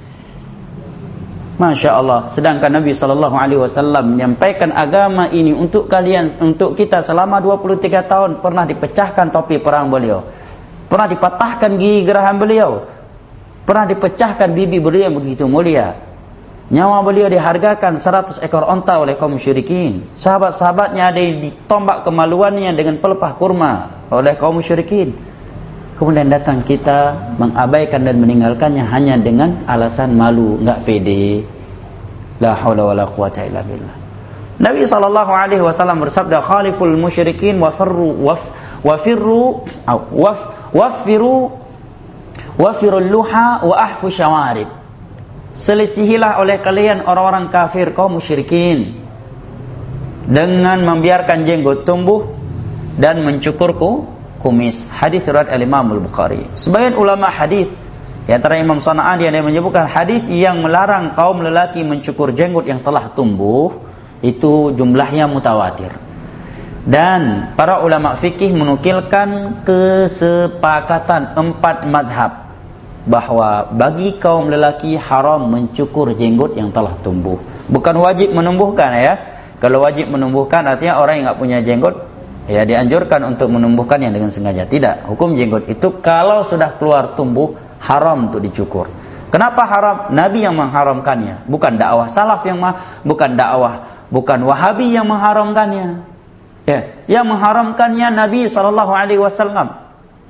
Masya Allah. Sedangkan Nabi sallallahu alaihi wasallam menyampaikan agama ini untuk kalian, untuk kita selama dua puluh tiga tahun. Pernah dipecahkan topi perang beliau, pernah dipatahkan gigi geraham beliau, pernah dipecahkan bibi beliau yang begitu mulia. Nyawa beliau dihargakan seratus ekor onta oleh kaum musyrikin. Sahabat-sahabatnya ada yang ditombak kemaluannya dengan pelepah kurma oleh kaum musyrikin. Kemudian datang kita mengabaikan dan meninggalkannya hanya dengan alasan malu, enggak pede. La haula wala quwata illa billah. Nabi sallallahu alaihi wasallam bersabda, "Khaliful musyrikin wa farru waf wafirru waf wafiru wafirul luha wa ahfu syawarib." Selisihilah oleh kalian orang-orang kafir kaum musyrikin dengan membiarkan jenggot tumbuh dan mencukur kumis. Hadis riwayat al-Imam al-Bukhari. Sebagian ulama hadis, di antara Imam Sana'ani, yang menyebutkan hadis yang melarang kaum lelaki mencukur jenggot yang telah tumbuh itu jumlahnya mutawatir. Dan para ulama fikih menukilkan kesepakatan empat madhab bahwa bagi kaum lelaki haram mencukur jenggot yang telah tumbuh. Bukan wajib menumbuhkan, ya. Kalau wajib menumbuhkan artinya orang yang enggak punya jenggot ya dianjurkan untuk menumbuhkannya dengan sengaja. Tidak, hukum jenggot itu kalau sudah keluar tumbuh haram untuk dicukur. Kenapa haram? Nabi yang mengharamkannya, bukan dakwah salaf yang mah, bukan dakwah, bukan Wahabi yang mengharamkannya. Ya, yang mengharamkannya Nabi sallallahu alaihi wasallam.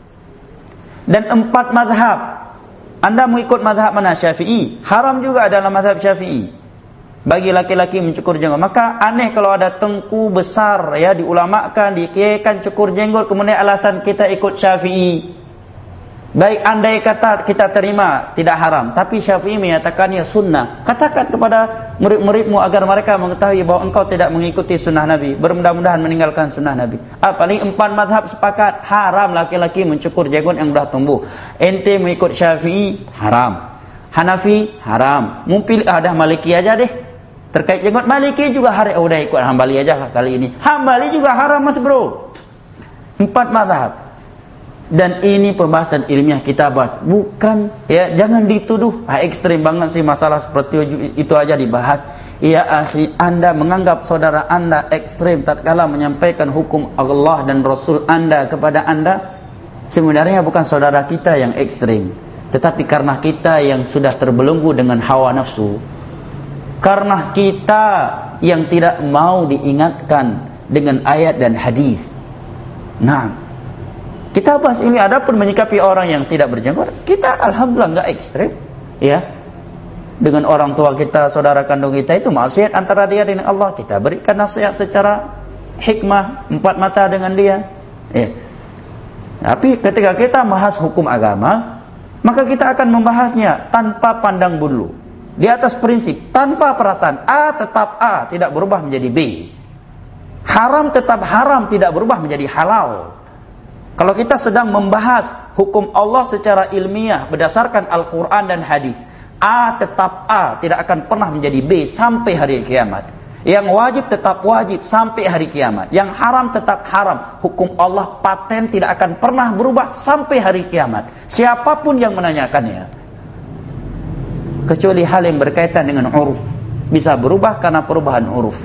Dan empat mazhab. Anda mengikut mazhab mana? Syafi'i. Haram juga dalam mazhab Syafi'i bagi laki-laki mencukur jenggot. Maka aneh kalau ada tengku besar ya diulamakan, dikiaikan cukur jenggot, kemudian alasan kita ikut Syafi'i. Baik, andai kata kita terima tidak haram, tapi Syafi'i menyatakannya sunnah. Katakan kepada murid-muridmu agar mereka mengetahui bahwa engkau tidak mengikuti sunnah Nabi, bermudah-mudahan meninggalkan sunnah Nabi. Ah, paling empat mazhab sepakat haram laki-laki mencukur jenggot yang sudah tumbuh. Ente mengikut Syafi'i haram, Hanafi haram, mumpil ada Maliki aja deh. Terkait jenggot Maliki juga haram. Oh, udah ikut Hambali aja lah kali ini. Hambali juga haram mas bro. Empat mazhab. Dan ini pembahasan ilmiah kita bahas, bukan ya, jangan dituduh ah, ekstrim banget sih masalah seperti itu aja dibahas. Ya akhi, Anda menganggap saudara Anda ekstrim tatkala menyampaikan hukum Allah dan Rasul Anda kepada Anda, sebenarnya bukan saudara kita yang ekstrim, tetapi karena kita yang sudah terbelenggu dengan hawa nafsu, karena kita yang tidak mau diingatkan dengan ayat dan hadis. Nah, kita bahas ini. Adapun menyikapi orang yang tidak berjenggot, kita alhamdulillah enggak ekstrem ya. Dengan orang tua kita, saudara kandung kita itu maksiat antara dia dengan Allah, kita berikan nasihat secara hikmah, empat mata dengan dia ya. Tapi ketika kita bahas hukum agama, maka kita akan membahasnya tanpa pandang bulu, di atas prinsip, tanpa perasaan. A tetap A, tidak berubah menjadi B. Haram tetap haram, tidak berubah menjadi halal. Kalau kita sedang membahas hukum Allah secara ilmiah berdasarkan Al-Quran dan hadis, A tetap A, tidak akan pernah menjadi B sampai hari kiamat. Yang wajib tetap wajib sampai hari kiamat. Yang haram tetap haram. Hukum Allah paten, tidak akan pernah berubah sampai hari kiamat. Siapapun yang menanyakannya, kecuali hal yang berkaitan dengan uruf, bisa berubah karena perubahan uruf.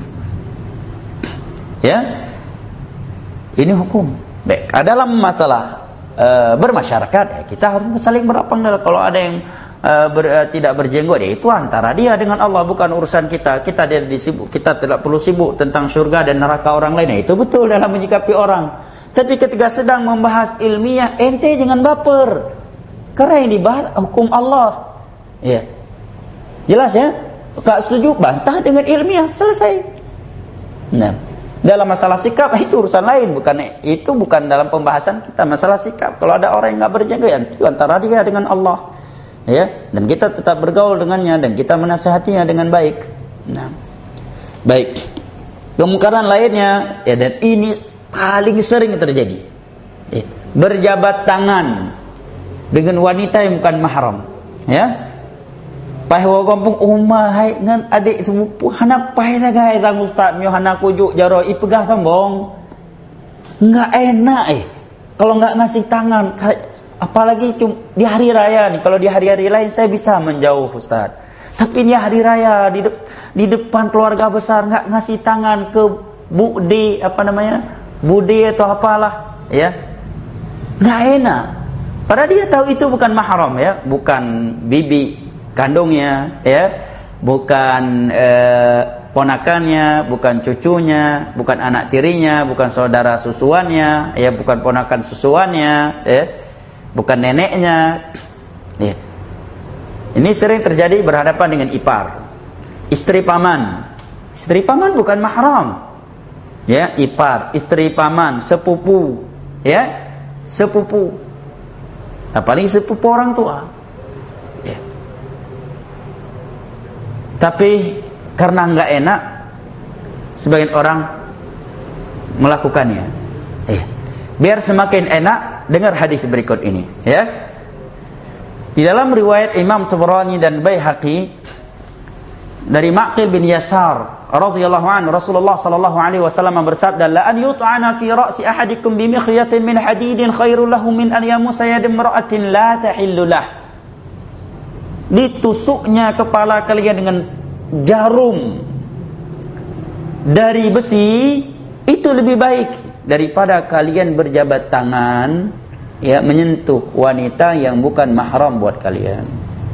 Ya, ini hukum. Baik, dalam masalah e, bermasyarakat ya, kita harus saling berapang. Kalau ada yang e, ber, e, tidak berjenggot ya itu antara dia dengan Allah, bukan urusan kita. Kita dia disibuk, kita tidak perlu sibuk tentang surga dan neraka orang lain. Ya, itu betul dalam menyikapi orang. Tapi ketika sedang membahas ilmiah, ente jangan baper. Karena yang dibahas hukum Allah. Ya. Jelas ya? Tak setuju, bantah dengan ilmiah, selesai. Nah, dalam masalah sikap itu urusan lain, bukan itu bukan dalam pembahasan kita masalah sikap. Kalau ada orang yang enggak berjaga, ya, itu antara dia dengan Allah. Ya, dan kita tetap bergaul dengannya dan kita menasihatinya dengan baik. Nah, baik. Kemungkaran lainnya ya, dan ini paling sering terjadi. Ya, berjabat tangan dengan wanita yang bukan mahram. Ya. Pai wa kampung umah hai ngan adik sepupu hana pai ta gai tang ustaz nyo hana kujuk jaro i pegah tambong. Enggak enak eh kalau enggak ngasih tangan, apalagi cuma di hari raya nih. Kalau di hari-hari lain saya bisa menjauh ustaz, tapi ini hari raya di, de- di depan keluarga besar enggak ngasih tangan ke bude apa namanya bude atau apalah ya, enggak enak. Padahal dia tahu itu bukan mahram ya, bukan bibi kandungnya ya, bukan eh, ponakannya, bukan cucunya, bukan anak tirinya, bukan saudara susuannya ya, bukan ponakan susuannya ya, bukan neneknya ya. Ini sering terjadi berhadapan dengan ipar, istri paman. Istri paman bukan mahram ya, ipar, istri paman, sepupu ya, sepupu, apalagi sepupu orang tua. Tapi karena enggak enak, sebagian orang melakukannya. Eh, biar semakin enak, dengar hadis berikut ini, ya. Di dalam riwayat Imam Tabrani dan Baihaqi dari Ma'qil bin Yasar radhiyallahu anhu, Rasulullah sallallahu alaihi wasallam bersabda, "La an yut'ana fi ra'si ahadikum bi mikhyatin min hadidin khairul lahu min an yamusa yad imra'atin la tahillu lah." Ditusuknya kepala kalian dengan jarum dari besi itu lebih baik daripada kalian berjabat tangan, ya, menyentuh wanita yang bukan mahram buat kalian.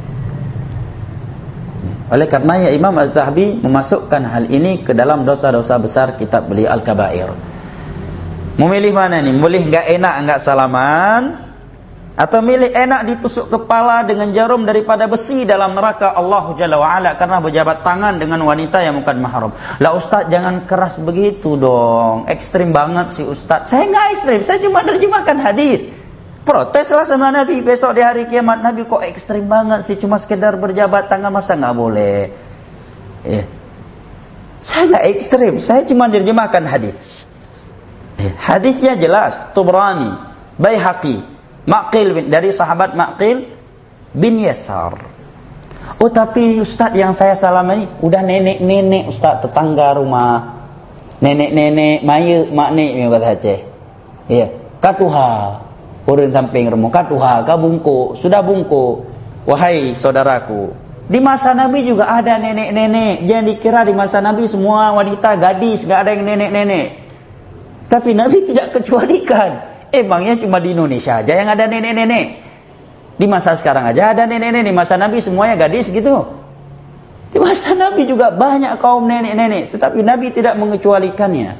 Oleh karenanya Imam Az-Zahabi memasukkan hal ini ke dalam dosa-dosa besar kitab beliau Al-Kabair. Memilih mana nih? Boleh enggak enak enggak salaman, atau milih enak ditusuk kepala dengan jarum daripada besi dalam neraka Allah Jalla wa Ala karena berjabat tangan dengan wanita yang bukan mahram. Lah Ustaz, jangan keras begitu dong. Ekstrim banget sih Ustaz. Saya enggak ekstrim, saya cuma terjemahkan hadis. Proteslah sama Nabi besok di hari kiamat. Nabi kok ekstrim banget sih, cuma sekedar berjabat tangan, masa enggak boleh? Ya. Saya enggak ekstrim, saya cuma terjemahkan hadis. Ya. Hadisnya jelas, Tubrani, Baihaqi, Maqil bin, dari sahabat Maqil bin Yasar. Oh tapi Ustaz yang saya salam ini udah nenek-nenek Ustaz, tetangga rumah. Nenek-nenek, mayu, maknik yang bahasa Aceh. Ya, katuha. Urun samping rumah katuha, ka bungku, sudah bungku. Wahai saudaraku, di masa Nabi juga ada nenek-nenek. Jangan dikira di masa Nabi semua wanita gadis, enggak ada yang nenek-nenek. Tapi Nabi tidak kecualikan. Emangnya cuma di Indonesia aja yang ada nenek-nenek? Di masa sekarang aja ada nenek-nenek. Di masa Nabi semuanya gadis gitu. Di masa Nabi juga banyak kaum nenek-nenek, tetapi Nabi tidak mengecualikannya.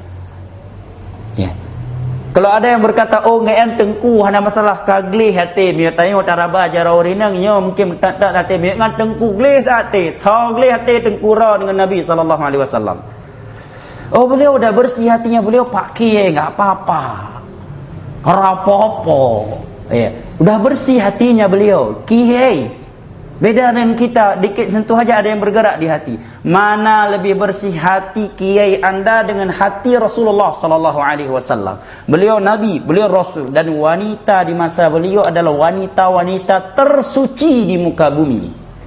Ya. Kalau ada yang berkata, oh nggak tengku, hanya masalah kaglih hati, miyo tayo taraba jara orinang, nyo mungkin tak tak hati, miyo ngan tengku glih hati, tau glih hati tengkura dengan Nabi Sallallahu Alaihi Wasallam. Oh beliau udah bersih hatinya, beliau pakai nggak apa-apa. Rapopo, ya, udah bersih hatinya beliau. Kiai, beda dengan kita, dikit sentuh aja ada yang bergerak di hati. Mana lebih bersih hati kiai anda dengan hati Rasulullah Sallallahu Alaihi Wasallam? Beliau Nabi, beliau Rasul, dan wanita di masa beliau adalah wanita-wanita tersuci di muka bumi.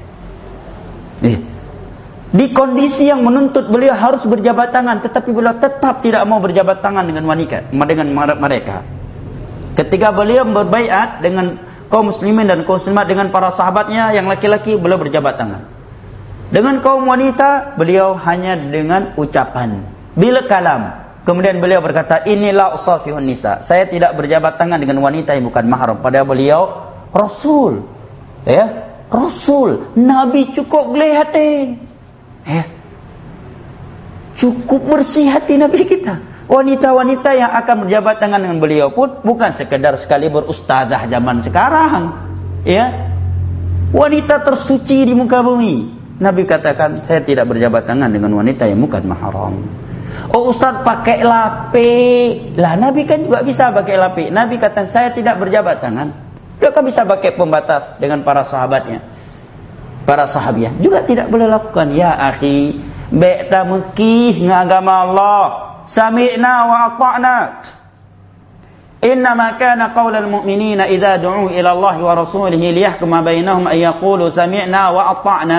Eh. Di kondisi yang menuntut beliau harus berjabat tangan, tetapi beliau tetap tidak mau berjabat tangan dengan wanita, dengan mereka. Ketika beliau berbaiat dengan kaum muslimin dan kaum muslimat, dengan para sahabatnya yang laki-laki, beliau berjabat tangan. Dengan kaum wanita, beliau hanya dengan ucapan, bil kalam. Kemudian beliau berkata, inilah usafihun nisa. Saya tidak berjabat tangan dengan wanita yang bukan mahram. Padahal beliau Rasul, ya, Rasul, Nabi, cukup gelih hati. Ya. Cukup bersih hati Nabi kita. Wanita-wanita yang akan berjabat tangan dengan beliau pun bukan sekedar sekali berustazah zaman sekarang, ya. Wanita tersuci di muka bumi. Nabi katakan, saya tidak berjabat tangan dengan wanita yang bukan mahram. Oh Ustaz pakai lapik. Lah Nabi kan juga bisa pakai lapik. Nabi kata, saya tidak berjabat tangan. Dia kan bisa pakai pembatas dengan para sahabatnya. Para sahabiah juga tidak boleh lakukan. Ya akhi, beta mekih ngagama Allah. Sami'na wa ata'na. Innama kana qaulal mu'minina idza du'u ila Allah wa rasulihi liyahkuma bainahum ay yaqulu sami'na wa ata'na.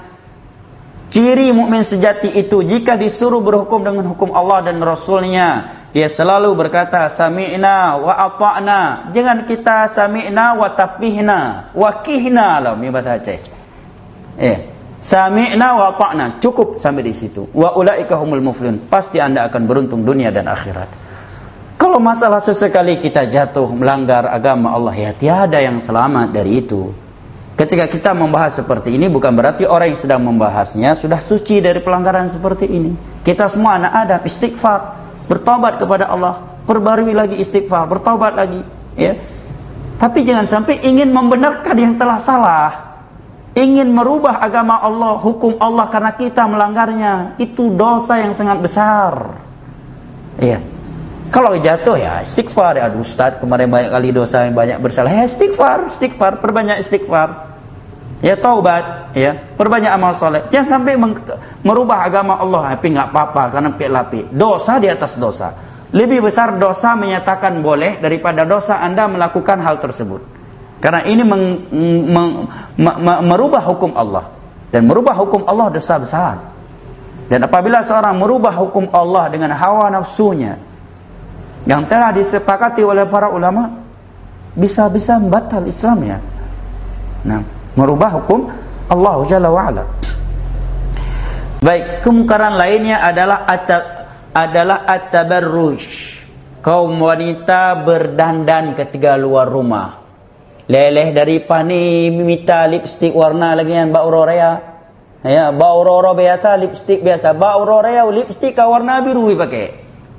Ciri mukmin sejati itu jika disuruh berhukum dengan hukum Allah dan Rasulnya, dia selalu berkata sami'na wa ata'na. Jangan kita sami'na wa tapihna wa kihna lah bahasa Aceh. Eh, sami'na wa ta'na, cukup sampai di situ. Wa ulaika humul muflihun, pasti Anda akan beruntung dunia dan akhirat. Kalau masalah sesekali kita jatuh melanggar agama Allah, ya tiada yang selamat dari itu. Ketika kita membahas seperti ini, bukan berarti orang yang sedang membahasnya sudah suci dari pelanggaran seperti ini. Kita semua anak Adam, istighfar, bertobat kepada Allah, perbarui lagi istighfar, bertobat lagi, ya. Tapi jangan sampai ingin membenarkan yang telah salah, ingin merubah agama Allah, hukum Allah karena kita melanggarnya. Itu dosa yang sangat besar. Iya. Kalau jatuh ya istighfar. Ya aduh Ustaz, kemarin banyak kali dosa, yang banyak bersalah. Ya istighfar, istighfar, perbanyak istighfar. Ya taubat, ya, perbanyak amal soleh. Jangan sampai merubah agama Allah. Tapi enggak apa-apa karena pelapis. Dosa di atas dosa. Lebih besar dosa menyatakan boleh daripada dosa Anda melakukan hal tersebut. Karena ini meng, meng, me, me, merubah hukum Allah. Dan merubah hukum Allah dosa besar. Dan apabila seorang merubah hukum Allah dengan hawa nafsunya, yang telah disepakati oleh para ulama, bisa-bisa batal Islamnya. Nah, merubah hukum Allah Jalla wa'ala. Baik, kemungkaran lainnya adalah adalah at-tabarruj. Kaum wanita berdandan ketika luar rumah. Leleh dari pani minta lipstik warna lagi yang Mbak Aurora. Ya, Mbak Aurora biasa lipstik biasa. Mbak Aurora lipstik ka warna biru pakai.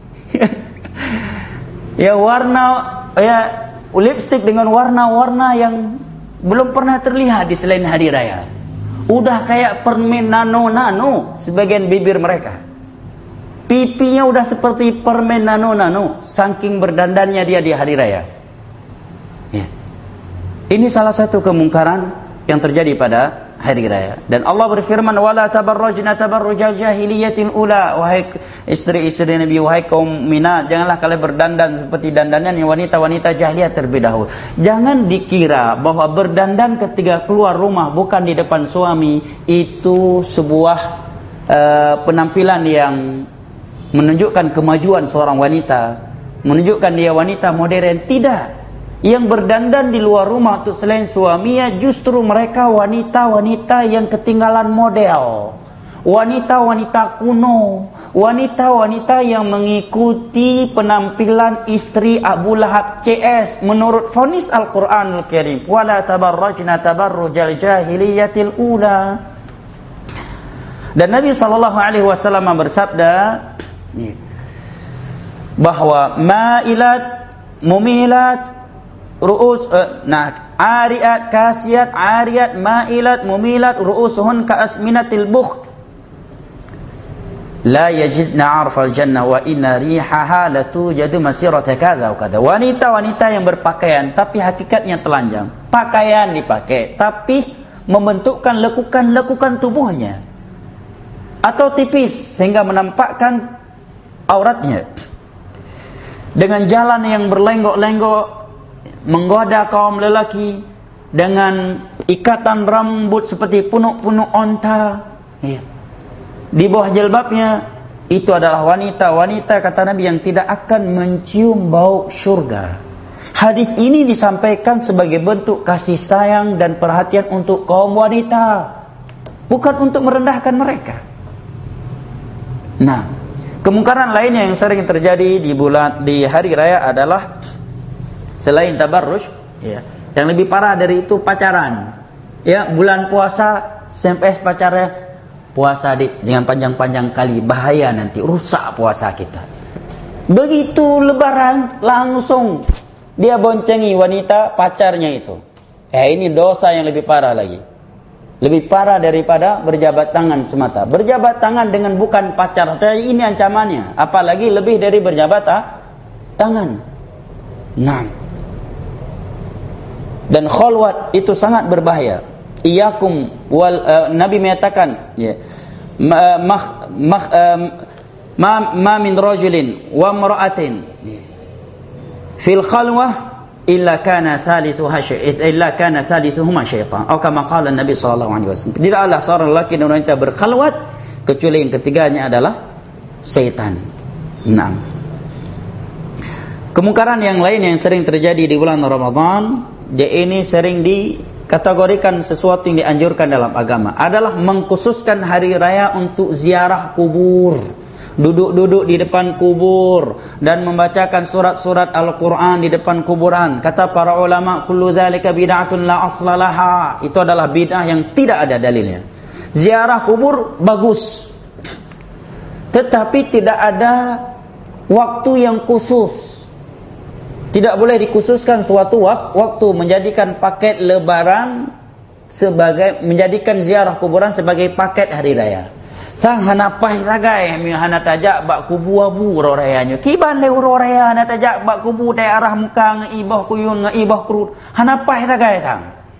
Ya warna ya lipstik dengan warna-warna yang belum pernah terlihat di selain hari raya. Udah kayak permen nano-nano sebagian bibir mereka. Pipinya udah seperti permen nano-nano saking berdandannya dia di hari raya. Ya. Ini salah satu kemungkaran yang terjadi pada hari raya. Dan Allah berfirman, wala tabarrajna tabarrujal jahiliyatil ula. Wahai istri-istri Nabi, wahai kaum minat, janganlah kalian berdandan seperti dandanan wanita-wanita jahiliyah terlebih dahulu. Jangan dikira bahwa berdandan ketika keluar rumah bukan di depan suami itu sebuah uh, penampilan yang menunjukkan kemajuan seorang wanita, menunjukkan dia wanita modern. Tidak. Yang berdandan di luar rumah untuk selain suaminya justru mereka wanita-wanita yang ketinggalan model, wanita-wanita kuno, wanita-wanita yang mengikuti penampilan istri Abu Lahab C S menurut vonis Al-Quranul Karim. Wala tabarrajna tabarrujal jahiliyatil ula. Dan Nabi sallallahu alaihi wasallam bersabda bahwa ma'ilat mumilat ru'us uh, nah ariat kasiyat ariat ma'ilat mumilat ru'usuhun ka'asminatil bukht la yajidna 'arfal jannah wa inna rihaha latujadu masirata kadza wa kadza. Wanita-wanita yang berpakaian tapi hakikatnya telanjang. Pakaian dipakai tapi membentukkan lekukan-lekukan tubuhnya atau tipis sehingga menampakkan auratnya, dengan jalan yang berlenggok-lenggok menggoda kaum lelaki, dengan ikatan rambut seperti punuk-punuk onta, ya. Di bawah jilbabnya itu adalah wanita-wanita kata Nabi yang tidak akan mencium bau surga. Hadis ini disampaikan sebagai bentuk kasih sayang dan perhatian untuk kaum wanita, bukan untuk merendahkan mereka. Nah, kemungkaran lainnya yang sering terjadi di bulan di hari raya adalah selain tabarruj, ya, yang lebih parah dari itu pacaran. Ya, bulan puasa sampai pacarnya puasa di jangan panjang-panjang kali, bahaya nanti rusak puasa kita. Begitu lebaran langsung dia boncengi wanita pacarnya itu. Eh ini dosa yang lebih parah lagi. Lebih parah daripada berjabat tangan semata. Berjabat tangan dengan bukan pacar saja ini ancamannya. Apalagi lebih dari berjabat ah, tangan. Nah. Dan khalwat itu sangat berbahaya. Iyakum wal uh, Nabi menyatakan ya. Ma ma ma, ma min rajulin wa imra'atin fil khalwah illa kana thalithuha syaitan illa kana thalithuhuma syaitan atau kama qala Nabi sallallahu alaihi wasallam. Tidaklah seorang lelaki dan wanita berkhalwat kecuali yang ketiganya adalah syaitan. Naam. Kemungkaran yang lain yang sering terjadi di bulan Ramadan, dia ini sering dikategorikan sesuatu yang dianjurkan dalam agama adalah mengkhususkan hari raya untuk ziarah kubur. Duduk-duduk di depan kubur dan membacakan surat-surat Al-Quran di depan kuburan. Kata para ulama, kullu dzalika bid'atun la asla laha. Itu adalah bid'ah yang tidak ada dalilnya. Ziarah kubur bagus, tetapi tidak ada waktu yang khusus. Tidak boleh dikhususkan suatu waktu menjadikan paket lebaran sebagai menjadikan ziarah kuburan sebagai paket hari raya. Sang hanapai sagai mi hana tajak bak kubu abu rorayanya. Kiban le roraya hana tajak bak kubu dai arah muka ngeibah kuyun ngeibah kerut. Hanapai sagai tang.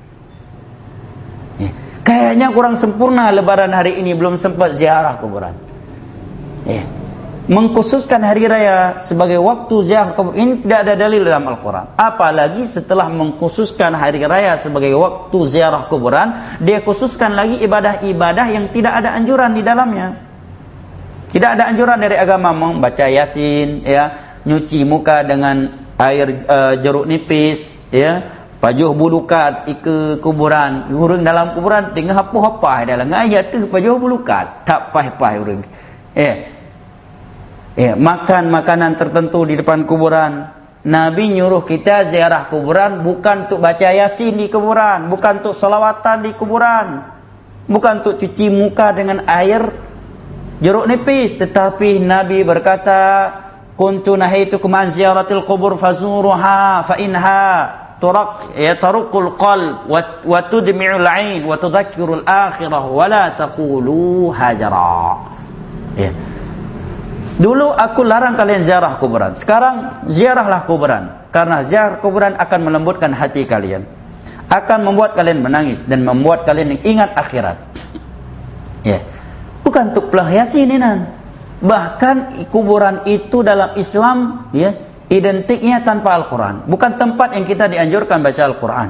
Eh, kayaknya kurang sempurna lebaran hari ini belum sempat ziarah kuburan. Eh, mengkhususkan hari raya sebagai waktu ziarah kubur ini tidak ada dalil dalam Al-Quran. Apalagi setelah mengkhususkan hari raya sebagai waktu ziarah kuburan, dia khususkan lagi ibadah-ibadah yang tidak ada anjuran di dalamnya. Tidak ada anjuran dari agama membaca Yasin, ya, nyuci muka dengan air uh, jeruk nipis, ya, pajuh bulukat ke kuburan. Urang dalam kuburan dengan apa-apa dalam ayat tu pajuh bulukat, tak pai-pai urang. Eh Ya, makan makanan tertentu di depan kuburan. Nabi nyuruh kita ziarah kuburan bukan untuk baca yasin di kuburan, bukan untuk selawatan di kuburan, bukan untuk cuci muka dengan air jeruk nipis, tetapi Nabi berkata, kuntu nahaitukum an ziyaratil qubur fazuruha fa inha turaq ya taruqul qalb wa tudmi'ul 'ain wa tudhakkirul akhirah wa la taqulu hajara. Ya. Dulu aku larang kalian ziarah kuburan. Sekarang ziarahlah kuburan, karena ziarah kuburan akan melembutkan hati kalian, akan membuat kalian menangis dan membuat kalian ingat akhirat. Ya. Bukan untuk pelahiyasi ini nan. Bahkan kuburan itu dalam Islam ya, identiknya tanpa Al-Quran. Bukan tempat yang kita dianjurkan baca Al-Quran.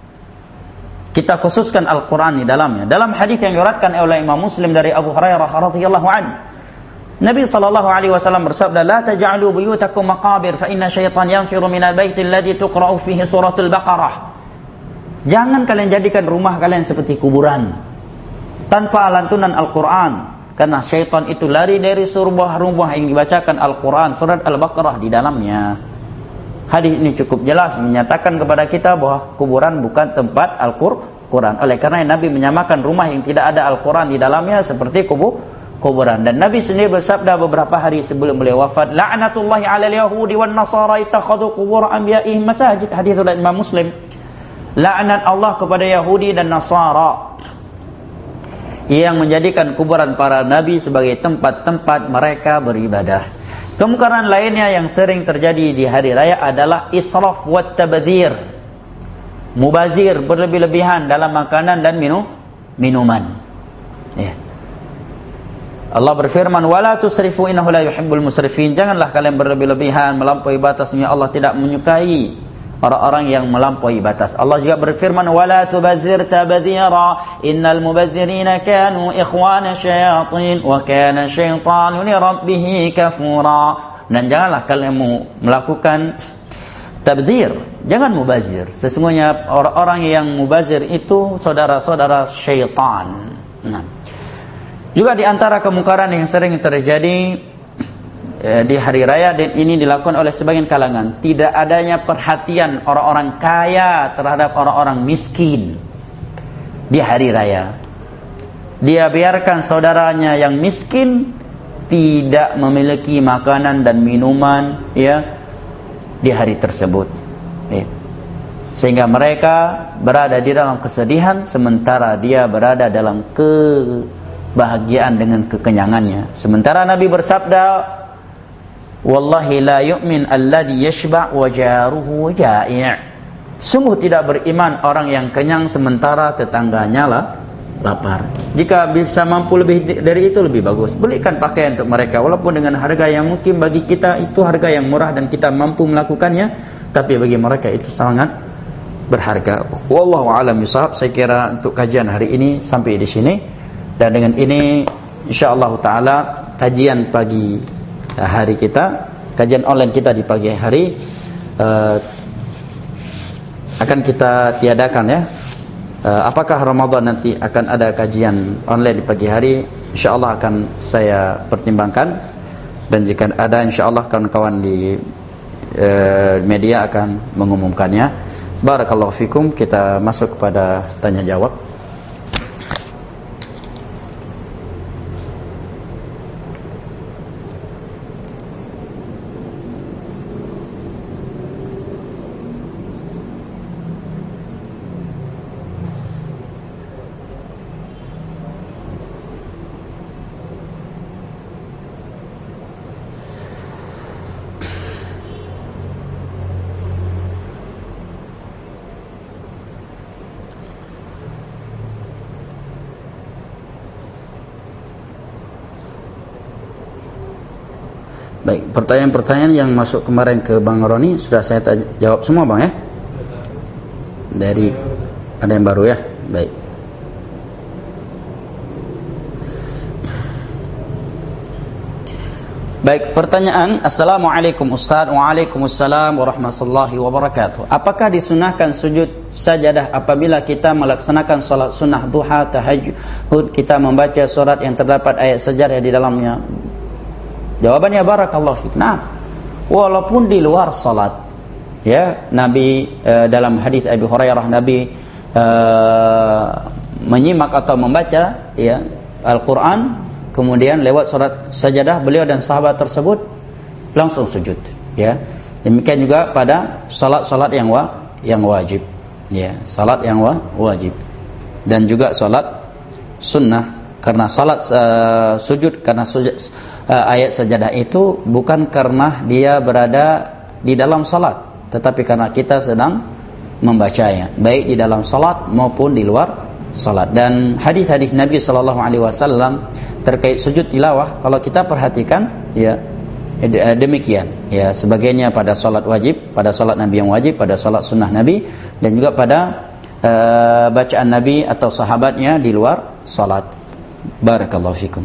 Kita khususkan Al-Quran di dalamnya. Dalam hadis yang diriwayatkan oleh Imam Muslim dari Abu Hurairah radhiyallahu anhu, Nabi sallallahu alaihi wasallam bersabda, "La taj'alu buyutakum maqabir fa inna syaitan yanfiru minal baiti alladhi tuqra'u fihi suratul Baqarah." Jangan kalian jadikan rumah kalian seperti kuburan tanpa lantunan Al-Quran, karena syaitan itu lari dari rumah-rumah yang dibacakan Al-Quran, surat Al-Baqarah di dalamnya. Hadis ini cukup jelas menyatakan kepada kita bahwa kuburan bukan tempat Al-Quran. Oleh karena Nabi menyamakan rumah yang tidak ada Al-Quran di dalamnya seperti kubur kuburan. Dan Nabi sendiri bersabda beberapa hari sebelum beliau wafat, "La'natullahi 'alal yahudi wan nasara ittakhadhu qubur anbiya'ihim masajid." Hadis dari Imam Muslim. Laknat Allah kepada Yahudi dan Nasara yang menjadikan kuburan para nabi sebagai tempat-tempat mereka beribadah. Kemungkaran lainnya yang sering terjadi di hari raya adalah israf wat tabdzir. Mubazir, berlebih-lebihan dalam makanan dan minum minuman. Ya. Allah berfirman, "Wala tusrifu innahu la yuhibbul musrifin." Janganlah kalian berlebih-lebihan melampaui batasnya. Allah tidak menyukai orang-orang yang melampaui batas. Allah juga berfirman, "Wala tubadzir tabdzira innal mubadzirina kanu ikhwana syayatin wa kana syaitanu li rabbih kafura." Dan janganlah kalian melakukan tabdzir, jangan mubazir. Sesungguhnya orang-orang yang mubazir itu saudara-saudara syaitan. Nah, juga di antara kemungkaran yang sering terjadi eh, di hari raya, dan ini dilakukan oleh sebagian kalangan, tidak adanya perhatian orang-orang kaya terhadap orang-orang miskin di hari raya. Dia biarkan saudaranya yang miskin tidak memiliki makanan dan minuman ya di hari tersebut. Ya. Sehingga mereka berada di dalam kesedihan sementara dia berada dalam ke bahagiaan dengan kekenyangannya. Sementara Nabi bersabda, "Wallahi la yu'min alladhi yashba' wa jaruhu ja'i'." Sungguh tidak beriman orang yang kenyang sementara tetangganya lah lapar. Jika bisa mampu lebih dari itu lebih bagus. Belikan pakaian untuk mereka walaupun dengan harga yang mungkin bagi kita itu harga yang murah dan kita mampu melakukannya, tapi bagi mereka itu sangat berharga. Wallahu a'lam bishawab. Saya kira untuk kajian hari ini sampai di sini. Dan dengan ini insyaallah taala kajian pagi hari kita, kajian online kita di pagi hari uh, akan kita tiadakan ya. Uh, apakah Ramadan nanti akan ada kajian online di pagi hari? Insyaallah akan saya pertimbangkan, dan jika ada insyaallah kawan-kawan di uh, media akan mengumumkannya. Barakallahu fikum. Kita masuk kepada tanya jawab. Baik, pertanyaan-pertanyaan yang masuk kemarin ke Bang Roni sudah saya jawab semua Bang ya. Dari ada yang baru ya. Baik. Baik, pertanyaan. Assalamualaikum Ustaz. Waalaikumsalam warahmatullahi wabarakatuh. Apakah disunahkan sujud sajadah apabila kita melaksanakan solat sunnah duha, tahajud, kita membaca surat yang terdapat ayat sajadah di dalamnya? Jawabannya barakallahu fiik. Nah, walaupun di luar salat, ya, Nabi e, dalam hadis Abu Hurairah, Nabi e, menyimak atau membaca, ya, Al-Quran, kemudian lewat surat sajadah beliau dan sahabat tersebut langsung sujud, ya. Demikian juga pada salat-salat yang wa, yang wajib, ya, salat yang wa, wajib, dan juga salat sunnah. Karena salat uh, sujud, karena sujud, uh, ayat sajadah itu bukan karena dia berada di dalam salat, tetapi karena kita sedang membacanya, baik di dalam salat maupun di luar salat. Dan hadis-hadis Nabi sallallahu alaihi wasallam terkait sujud tilawah, kalau kita perhatikan, ya, demikian, ya, sebagiannya pada salat wajib, pada salat Nabi yang wajib, pada salat sunnah Nabi, dan juga pada uh, bacaan Nabi atau sahabatnya di luar salat. Barakallahu fikum.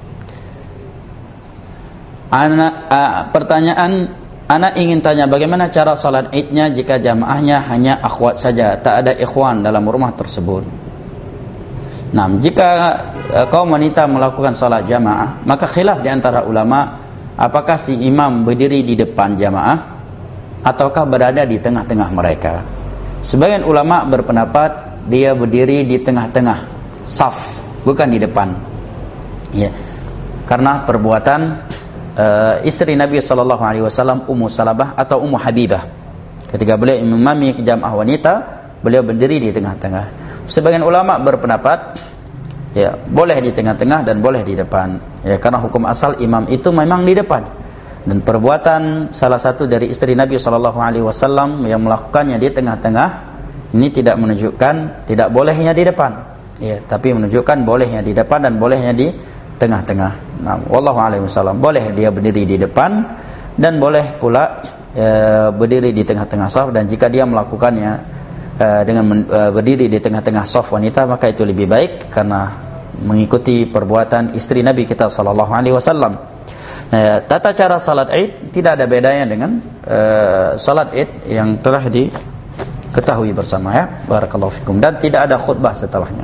Anak, uh, pertanyaan, anak ingin tanya bagaimana cara salat Idnya jika jamaahnya hanya akhwat saja, tak ada ikhwan dalam rumah tersebut. Nah, jika uh, kaum wanita melakukan salat jamaah, maka khilaf di antara ulama, apakah si imam berdiri di depan jamaah ataukah berada di tengah-tengah mereka. Sebagian ulama berpendapat dia berdiri di tengah-tengah saf, bukan di depan, ya, karena perbuatan uh, istri Nabi sallallahu alaihi wasallam, Ummu Salamah atau Ummu Habibah, ketika beliau imami jamaah wanita, beliau berdiri di tengah-tengah. Sebagian ulama berpendapat, ya, boleh di tengah-tengah dan boleh di depan, ya, karena hukum asal imam itu memang di depan, dan perbuatan salah satu dari istri Nabi sallallahu alaihi wasallam yang melakukannya di tengah-tengah ini tidak menunjukkan tidak bolehnya di depan, ya, tapi menunjukkan bolehnya di depan dan bolehnya di tengah-tengah. Nah, wallahu a'lam bishawab. Boleh dia berdiri di depan dan boleh pula e, berdiri di tengah-tengah saf, dan jika dia melakukannya e, dengan men, e, berdiri di tengah-tengah saf wanita, maka itu lebih baik karena mengikuti perbuatan istri Nabi kita sallallahu alaihi wasallam. E, tata cara salat Id tidak ada bedanya dengan e, salat Id yang telah diketahui bersama, ya. Barakallahu fikum. Dan tidak ada khutbah setelahnya.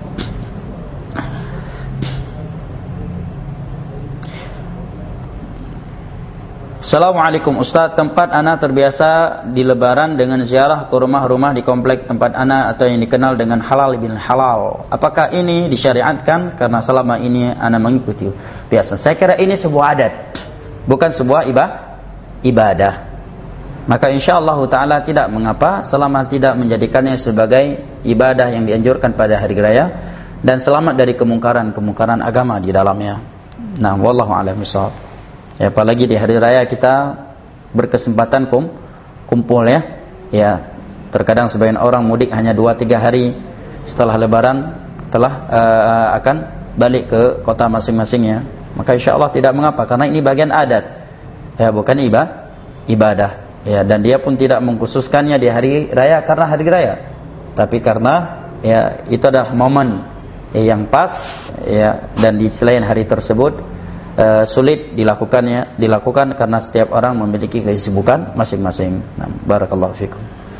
Assalamualaikum Ustaz, tempat ana terbiasa di lebaran dengan ziarah ke rumah-rumah di komplek tempat ana atau yang dikenal dengan halal bin halal. Apakah ini disyariatkan? Karena selama ini ana mengikuti biasa. Saya kira ini sebuah adat, bukan sebuah ibadah. Maka insyaallah ta'ala tidak mengapa selama tidak menjadikannya sebagai ibadah yang dianjurkan pada hari raya, dan selamat dari kemungkaran-kemungkaran agama di dalamnya. Nah, wallahu a'lam bishawab. Ya, apalagi di hari raya kita berkesempatan kum, kumpul, ya. Ya, terkadang sebagian orang mudik hanya dua tiga hari setelah lebaran telah uh, akan balik ke kota masing-masingnya. Maka insyaallah tidak mengapa, karena ini bagian adat, ya, bukan ibadah. ibadah ya, dan dia pun tidak mengkhususkannya di hari raya karena hari raya, tapi karena, ya, itu adalah momen, ya, yang pas, ya, dan di selain hari tersebut Uh, sulit dilakukannya dilakukan karena setiap orang memiliki kesibukan masing-masing. Nah, barakallahu fikum.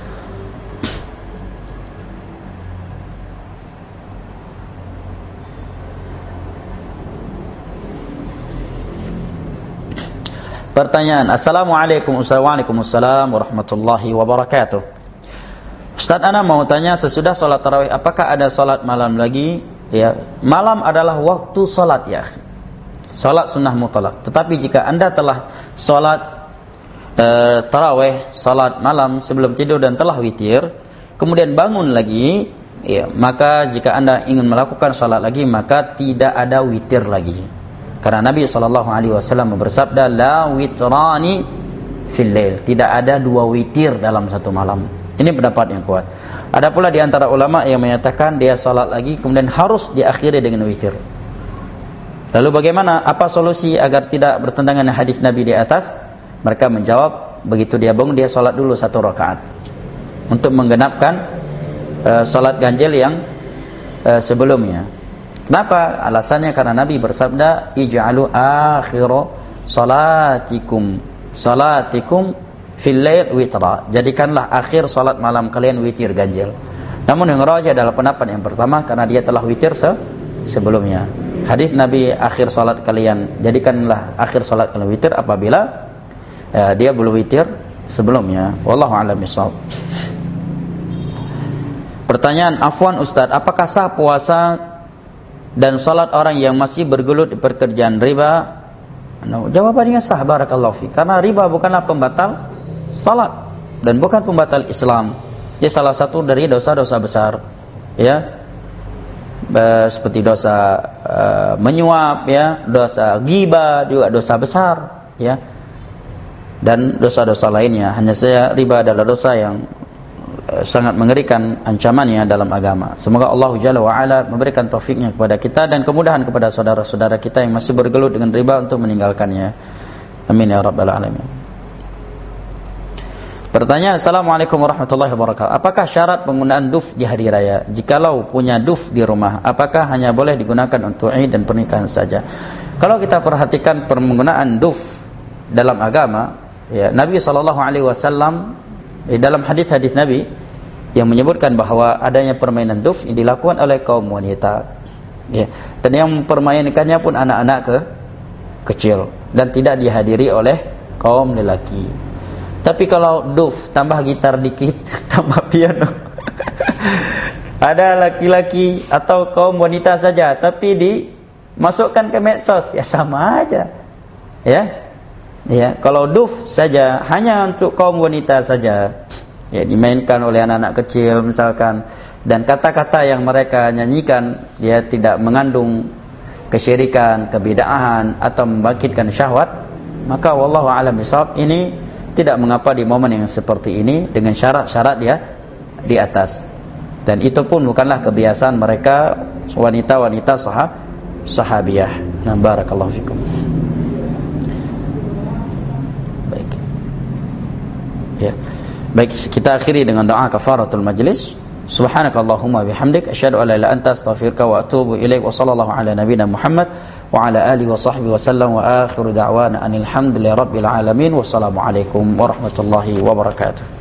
Pertanyaan. Assalamualaikum Waalaikumsalam warahmatullahi wabarakatuh. Ustaz, ana mau tanya, sesudah salat tarawih apakah ada salat malam lagi? Ya, malam adalah waktu salat, ya. Salat sunnah mutlak. Tetapi jika anda telah salat e, tarawih, salat malam sebelum tidur dan telah witir, kemudian bangun lagi, ya, maka jika anda ingin melakukan salat lagi, maka tidak ada witir lagi. Karena Nabi sallallahu alaihi wasallam bersabda, la witrani fil lail, tidak ada dua witir dalam satu malam. Ini pendapat yang kuat. Ada pula di antara ulama yang menyatakan dia salat lagi kemudian harus diakhiri dengan witir. Lalu bagaimana, apa solusi agar tidak bertentangan dengan hadis Nabi di atas? Mereka menjawab, begitu dia bangun dia salat dulu satu rakaat untuk menggenapkan uh, salat ganjil yang uh, sebelumnya. Kenapa? Alasannya karena Nabi bersabda, ij'alu akhiru salatikum salatikum fil lail witra. Jadikanlah akhir salat malam kalian witir ganjil. Namun yang rajih adalah pendapat yang pertama karena dia telah witir se sebelumnya. Hadis Nabi, akhir salat kalian, jadikanlah akhir salat kalian witir apabila ya, dia belum witir sebelumnya. Wallahu a'lam bishawab. Pertanyaan, afwan Ustaz, apakah sah puasa dan salat orang yang masih bergelut di pekerjaan riba? No, jawabannya sah, barakallahu fi. Karena riba bukanlah pembatal salat dan bukan pembatal Islam. Dia salah satu dari dosa-dosa besar. Ya. Seperti dosa uh, menyuap, ya, dosa ghibah juga dosa besar, ya, dan dosa-dosa lainnya. Hanya saja riba adalah dosa yang uh, sangat mengerikan ancamannya dalam agama. Semoga Allah Jalla wa Ala memberikan taufiknya kepada kita dan kemudahan kepada saudara-saudara kita yang masih bergelut dengan riba untuk meninggalkannya. Amin ya rabbal alamin. Pertanyaan, Assalamualaikum warahmatullahi wabarakatuh. Apakah syarat penggunaan duf di hari raya? Jikalau punya duf di rumah, apakah hanya boleh digunakan untuk Id dan pernikahan saja? Kalau kita perhatikan penggunaan duf dalam agama, ya, Nabi shallallahu alaihi wasallam eh, dalam hadis-hadis Nabi yang menyebutkan bahwa adanya permainan duf yang dilakukan oleh kaum wanita, ya, dan yang mempermainkannya pun anak-anak ke kecil dan tidak dihadiri oleh kaum lelaki. Tapi kalau duf tambah gitar dikit, tambah piano, ada laki-laki atau kaum wanita saja, tapi dimasukkan ke medsos, ya sama aja, ya, ya. Kalau duf saja hanya untuk kaum wanita saja, ya, dimainkan oleh anak-anak kecil misalkan, dan kata-kata yang mereka nyanyikan dia tidak mengandung kesyirikan, kebid'ahan atau membangkitkan syahwat, maka wallahu a'lam bishawab, ini tidak mengapa di momen yang seperti ini dengan syarat-syarat dia di atas. Dan itu pun bukanlah kebiasaan mereka wanita-wanita sahab sahabiah. Nah, barakallahu fikum. Baik. Ya. Baik, kita akhiri dengan doa kafaratul majlis. Subhanakallahumma bihamdik asyhadu an la ilaha illa anta astaghfiruka wa atubu ilaik wa sallallahu ala nabiyyina Muhammad wa ala alihi wa sahbihi wa sallam wa akhiru da'wana anil hamdulillahi rabbil alamin. Wassalamu alaikum warahmatullahi wabarakatuh.